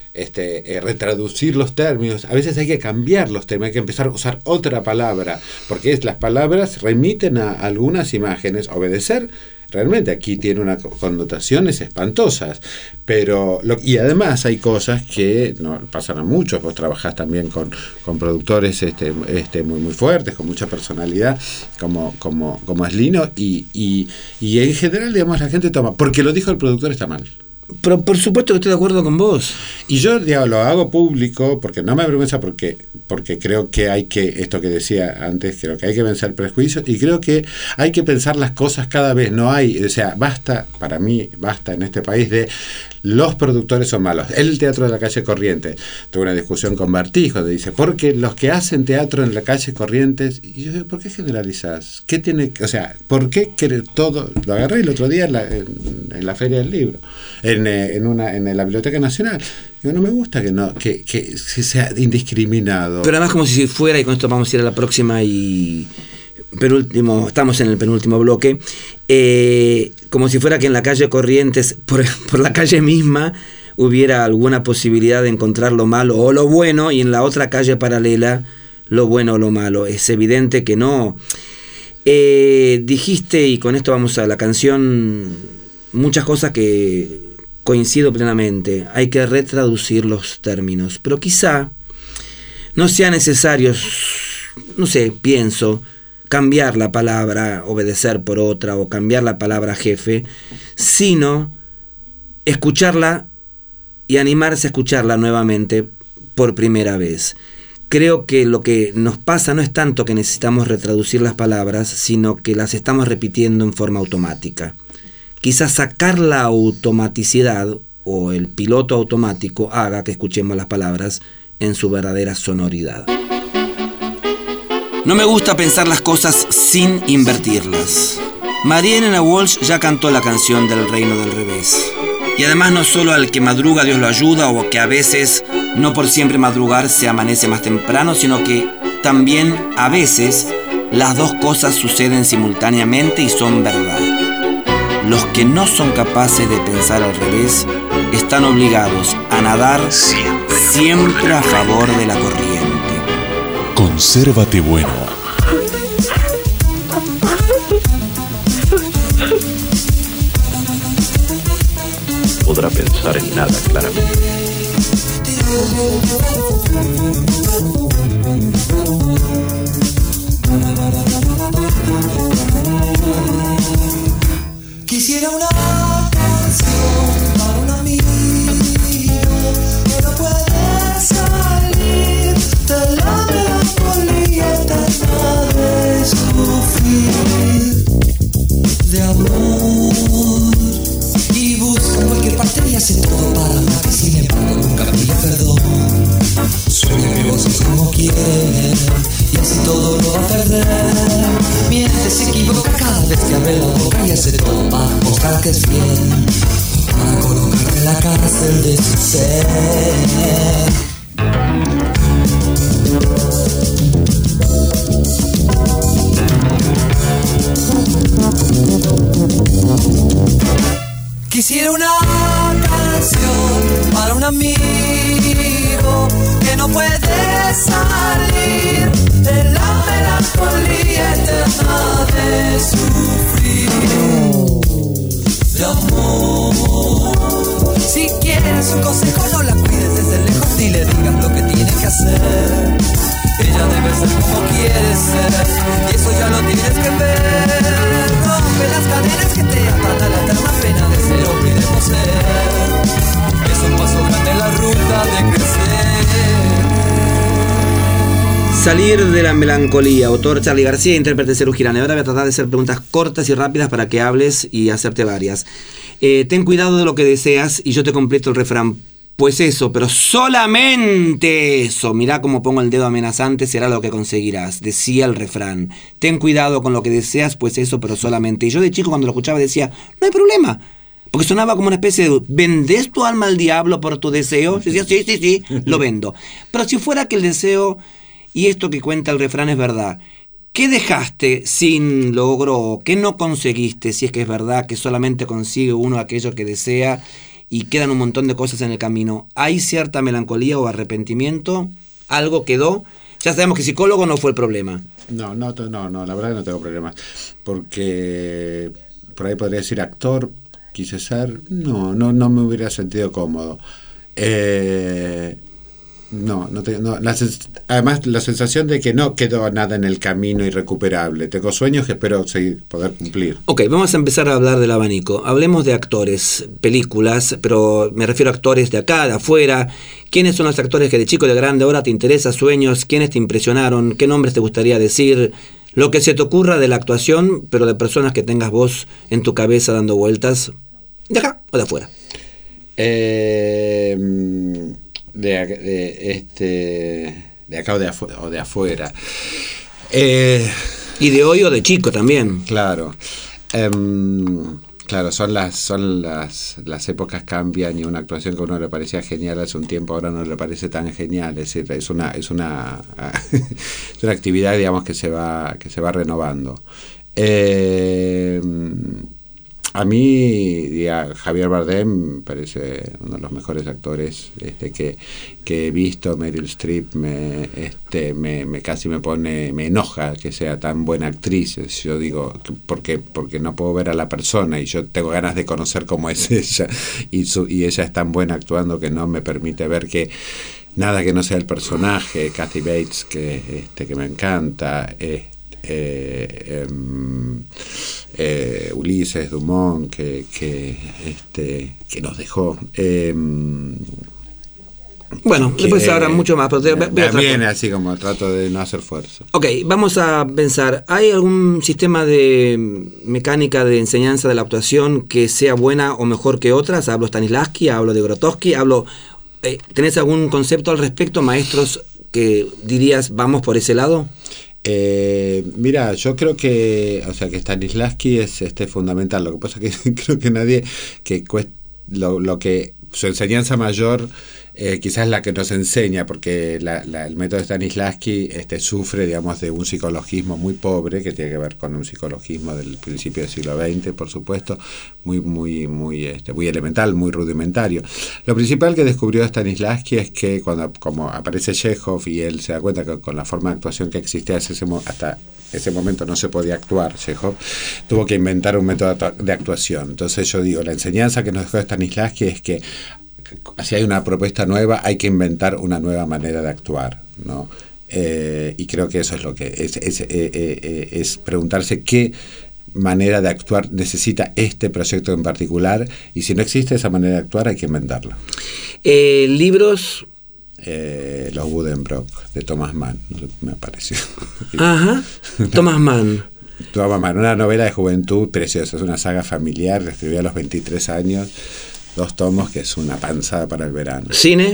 este, eh, retraducir los términos, a veces hay que cambiar los términos, hay que empezar a usar otra palabra, porque es, las palabras remiten a algunas imágenes. Obedecer realmente aquí tiene unas connotaciones espantosas, pero lo, y además hay cosas que no pasan a muchos. Vos trabajás también con, con productores este, este, muy muy fuertes, con mucha personalidad, como, como, como es Lino, y, y, y en general, digamos, la gente toma, porque lo dijo el productor, está mal. Pero por supuesto que estoy de acuerdo con vos. Y yo, digamos, lo hago público porque no me avergüenza, porque porque creo que hay que, esto que decía antes, creo que hay que vencer prejuicios, y creo que hay que pensar las cosas cada vez. No hay, o sea, basta, para mí, basta en este país de los productores son malos. El teatro de la calle Corrientes, tuve una discusión con Bartijo, donde dice, porque los que hacen teatro en la calle Corrientes, y yo digo, ¿por qué generalizás? ¿Qué tiene, o sea, por qué querer todo? Lo agarré el otro día en la, en, en la Feria del Libro, en, en una en la Biblioteca Nacional. Digo, no me gusta que no que, que, que sea indiscriminado. Pero además, como si fuera, y con esto vamos a ir a la próxima y penúltimo, estamos en el penúltimo bloque, eh, como si fuera que en la calle Corrientes, por, por la calle misma, hubiera alguna posibilidad de encontrar lo malo o lo bueno, y en la otra calle paralela lo bueno o lo malo. Es evidente que no. Eh, dijiste, y con esto vamos a la canción, muchas cosas que coincido plenamente. Hay que retraducir los términos, pero quizá no sea necesario, no sé, pienso, cambiar la palabra obedecer por otra, o cambiar la palabra jefe, sino escucharla y animarse a escucharla nuevamente por primera vez. Creo que lo que nos pasa no es tanto que necesitamos retraducir las palabras, sino que las estamos repitiendo en forma automática. Quizás sacar la automaticidad o el piloto automático haga que escuchemos las palabras en su verdadera sonoridad. No me gusta pensar las cosas sin invertirlas. María Elena Walsh ya cantó la canción del reino del revés. Y además, no solo al que madruga Dios lo ayuda, o que a veces, no por siempre madrugar, se amanece más temprano, sino que también a veces las dos cosas suceden simultáneamente y son verdad. Los que no son capaces de pensar al revés están obligados a nadar siempre, siempre a favor de la corriente. Consérvate bueno. Podrá pensar en nada claramente. Quisiera una canción para un amigo que no puede salir de la melancolía eterna de sufrir de amor, y busca en cualquier parte y hace todo para amar, y sin embargo nunca pide perdón. Sueña que vos sos como quiere y así todo lo va a perder. Miente, se equivoca cada vez que abre la boca y hace todo para mostrar que es bien, para colocar en la cárcel de su ser. Quisiera una canción para un amigo que no puede salir de la melancolía eterna de sufrir de amor. Si quieres un consejo, no la cuides desde lejos ni le digas lo que tiene que hacer. Ella debe ser como quiere ser, y eso ya lo tienes que ver. Rompe las cadenas que te atan a la eterna pena de ser hombre y de poseer. Es un paso grande en la ruta de crecer. Salir de la melancolía, autor Charly García, intérprete Serú Girán. Ahora voy a tratar de hacer preguntas cortas y rápidas para que hables y hacerte varias. Eh, ten cuidado de lo que deseas y yo te completo el refrán. Pues eso, pero solamente eso. Mirá cómo pongo el dedo amenazante, será lo que conseguirás. Decía el refrán. Ten cuidado con lo que deseas, pues eso, pero solamente. Y yo de chico cuando lo escuchaba decía, no hay problema. Porque sonaba como una especie de, ¿vendes tu alma al diablo por tu deseo? Y decía, sí, sí, sí, lo vendo. Pero si fuera que el deseo, y esto que cuenta el refrán es verdad, ¿qué dejaste sin logro? ¿Qué no conseguiste? Si es que es verdad que solamente consigue uno aquello que desea, y quedan un montón de cosas en el camino. ¿Hay cierta melancolía o arrepentimiento? ¿Algo quedó? Ya sabemos que psicólogo no fue el problema. No, no, no, no, la verdad que no tengo problemas. Porque por ahí podría decir actor, quise ser, no, no, no me hubiera sentido cómodo. Eh, no, no, te, no la sens- además la sensación de que no quedó nada en el camino irrecuperable. Tengo sueños que espero seguir, poder cumplir. Ok, vamos a empezar a hablar del abanico. Hablemos de actores, películas, pero me refiero a actores de acá, de afuera. ¿Quiénes son los actores que de chico, de grande, ahora te interesa? Sueños, ¿quiénes te impresionaron? ¿Qué nombres te gustaría decir? Lo que se te ocurra de la actuación, pero de personas que tengas vos en tu cabeza dando vueltas, ¿de acá o de afuera? Eh, de, de, este, de acá o de afuera. O de afuera. Eh, y de hoy o de chico también. Claro. Um, Claro, son las son las las épocas cambian y una actuación que a uno le parecía genial hace un tiempo ahora no le parece tan genial, es decir, es una es una es una actividad, digamos, que se va que se va renovando. Eh, a mí, diga, Javier Bardem me parece uno de los mejores actores este que, que he visto. Meryl Streep me este me, me casi me pone me enoja que sea tan buena actriz. Yo digo, porque porque no puedo ver a la persona y yo tengo ganas de conocer cómo es ella, y su, y ella es tan buena actuando que no me permite ver que nada que no sea el personaje. Kathy Bates, que este que me encanta, eh, eh, eh, eh, Ulises Dumont, que, que este que nos dejó. Eh, bueno, que, después habrá mucho más, pero te, me, me viene así como trato de no hacer fuerza. Ok, vamos a pensar, ¿hay algún sistema de mecánica de enseñanza de la actuación que sea buena o mejor que otras? Hablo Stanislavski, hablo de Grotowski, hablo eh, ¿tenés algún concepto al respecto, maestros, que dirías vamos por ese lado? Eh, mira, yo creo que, o sea, que Stanislavski es este fundamental. Lo que pasa es que creo que nadie que cuest, lo, lo que su enseñanza mayor eh, quizás la que nos enseña, porque la, la, el método de Stanislavski este, sufre, digamos, de un psicologismo muy pobre, que tiene que ver con un psicologismo del principio del siglo veinte, por supuesto, muy muy muy este, muy elemental, muy rudimentario. Lo principal que descubrió Stanislavski es que cuando como aparece Chekhov y él se da cuenta que con la forma de actuación que existía hasta ese, hasta ese momento no se podía actuar, Chekhov tuvo que inventar un método de actuación. Entonces yo digo, la enseñanza que nos dejó Stanislavski es que si hay una propuesta nueva, hay que inventar una nueva manera de actuar, ¿no? Eh, y creo que eso es lo que es, es, eh, eh, es preguntarse qué manera de actuar necesita este proyecto en particular, y si no existe esa manera de actuar, hay que inventarla. Eh, libros. Eh, los Buddenbrook de Thomas Mann, me pareció. Ajá, Thomas Mann. Thomas Mann, una novela de juventud preciosa, es una saga familiar, la escribí a los veintitrés años. Dos tomos, que es una panzada para el verano. ¿Cine?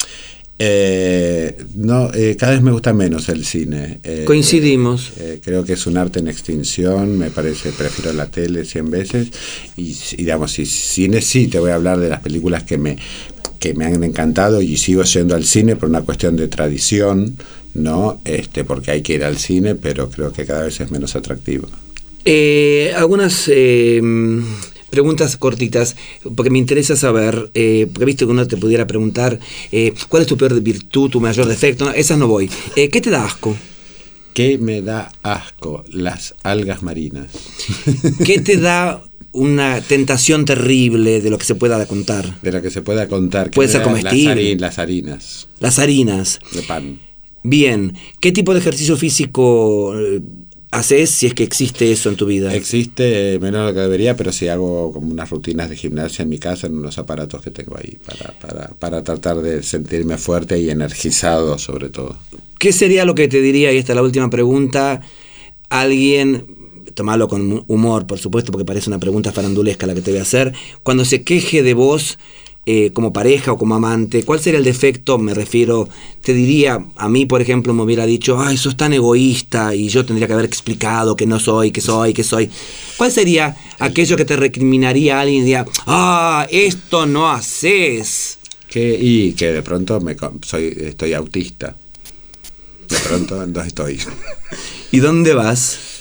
Eh, no, eh, cada vez me gusta menos el cine. Eh, Coincidimos. Eh, eh, creo que es un arte en extinción, me parece, prefiero la tele cien veces. Y, y digamos, si cine sí, te voy a hablar de las películas que me, que me han encantado y sigo yendo al cine por una cuestión de tradición, ¿no? Este, porque hay que ir al cine, pero creo que cada vez es menos atractivo. Eh, algunas... Eh, preguntas cortitas, porque me interesa saber, eh, porque viste que uno te pudiera preguntar, eh, ¿cuál es tu peor virtud, tu mayor defecto? No, esas no voy. Eh, ¿Qué te da asco? ¿Qué me da asco? Las algas marinas. ¿Qué te da una tentación terrible de lo que se pueda contar? De lo que se pueda contar. Puede ser comestible. Las, las harinas. Las harinas. De pan. Bien. ¿Qué tipo de ejercicio físico haces, si es que existe eso en tu vida? Existe menos de lo que debería, pero sí hago como unas rutinas de gimnasia en mi casa, en unos aparatos que tengo ahí, para, para, para tratar de sentirme fuerte y energizado sobre todo. ¿Qué sería lo que te diría, y esta es la última pregunta, alguien, tomalo con humor, por supuesto, porque parece una pregunta farandulesca la que te voy a hacer, cuando se queje de vos, Eh, como pareja o como amante, ¿cuál sería el defecto? Me refiero, te diría, a mí por ejemplo me hubiera dicho, ay, sos tan egoísta, y yo tendría que haber explicado que no soy, que soy, que soy. ¿Cuál sería aquello que te recriminaría a alguien y diría, ah, esto no haces? Que, y que de pronto me soy estoy autista. De pronto no estoy. ¿Y dónde vas?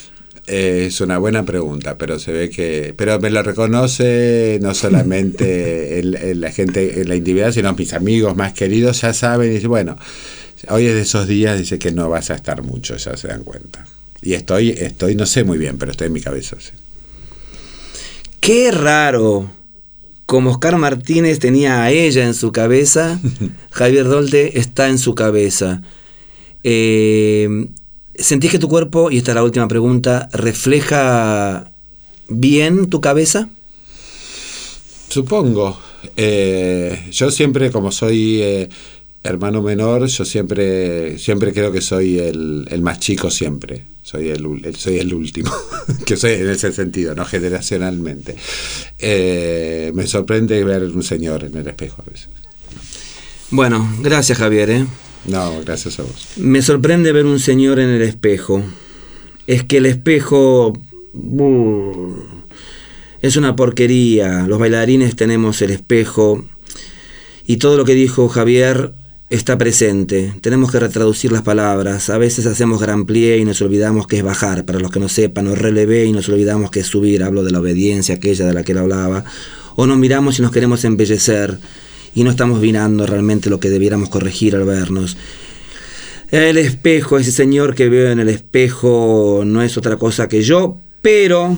Eh, es una buena pregunta, pero se ve que... Pero me lo reconoce no solamente el, el, la gente en la intimidad, sino mis amigos más queridos ya saben y dicen, bueno, hoy es de esos días, dice que no vas a estar mucho, ya se dan cuenta. Y estoy, estoy no sé muy bien, pero estoy en mi cabeza. Sí. Qué raro. Como Oscar Martínez tenía a ella en su cabeza, Javier Dolte está en su cabeza. Eh, ¿Sentís que tu cuerpo, y esta es la última pregunta, refleja bien tu cabeza? Supongo. Eh, yo siempre, como soy eh, hermano menor, yo siempre siempre creo que soy el, el más chico siempre. Soy el, el, soy el último, que soy en ese sentido, no generacionalmente. Eh, me sorprende ver un señor en el espejo a veces. Bueno, gracias Javier. ¿eh? No, gracias a vos. Me sorprende ver un señor en el espejo. Es que el espejo uh, es una porquería. Los bailarines tenemos el espejo y todo lo que dijo Javier está presente. Tenemos que retraducir las palabras. A veces hacemos grand plié y nos olvidamos que es bajar. Para los que no sepan, o relevé y nos olvidamos que es subir. Hablo de la obediencia aquella de la que él hablaba. O nos miramos y nos queremos embellecer y no estamos mirando realmente lo que debiéramos corregir al vernos. El espejo, ese señor que veo en el espejo no es otra cosa que yo, pero...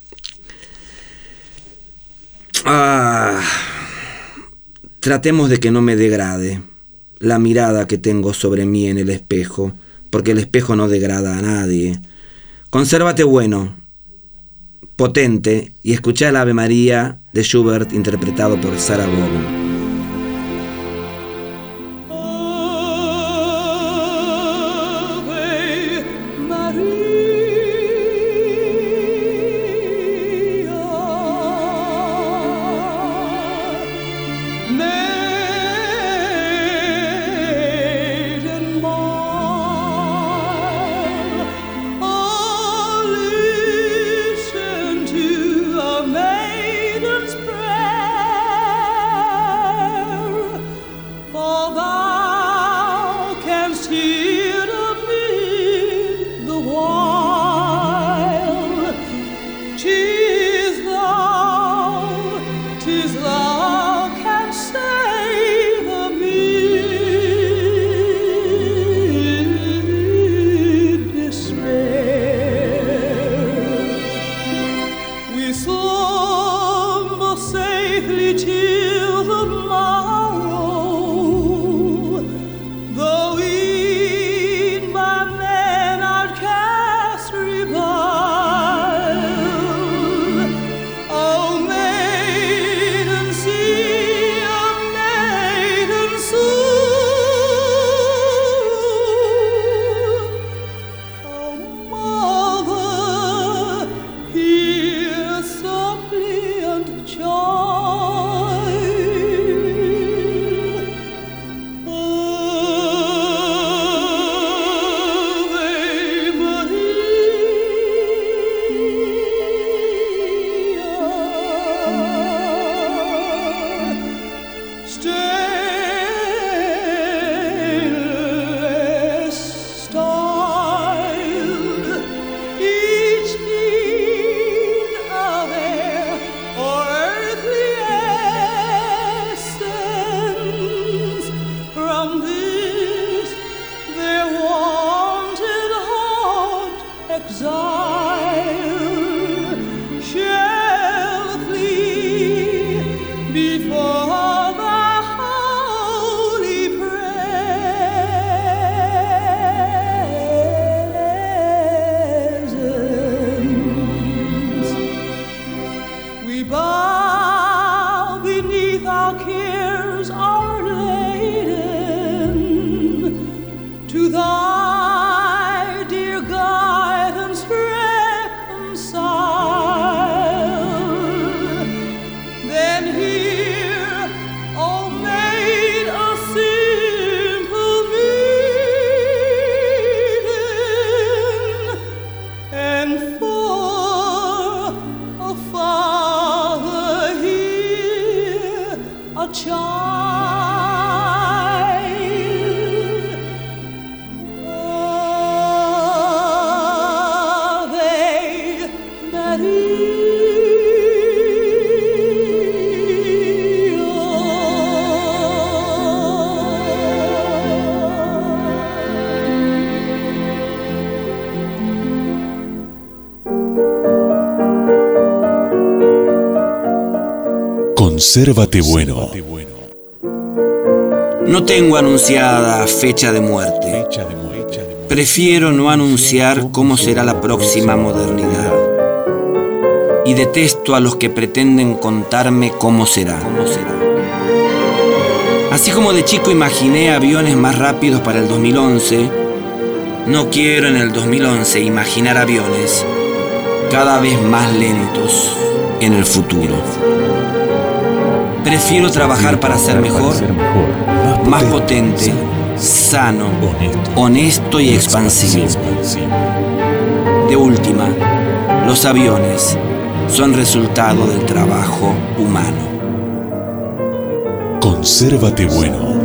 Ah, tratemos de que no me degrade la mirada que tengo sobre mí en el espejo, porque el espejo no degrada a nadie. Consérvate bueno, potente, y escuchá el Ave María de Schubert interpretado por Sarah Vaughan. Ave Consérvate bueno. No tengo anunciada fecha de muerte. Prefiero no anunciar cómo será la próxima modernidad. Y detesto a los que pretenden contarme cómo será. Así como de chico imaginé aviones más rápidos para el dos mil once, no quiero en el dos mil once imaginar aviones cada vez más lentos en el futuro. Prefiero trabajar para ser mejor, más potente, sano, honesto y expansivo. De última, los aviones son resultado del trabajo humano. Consérvate bueno.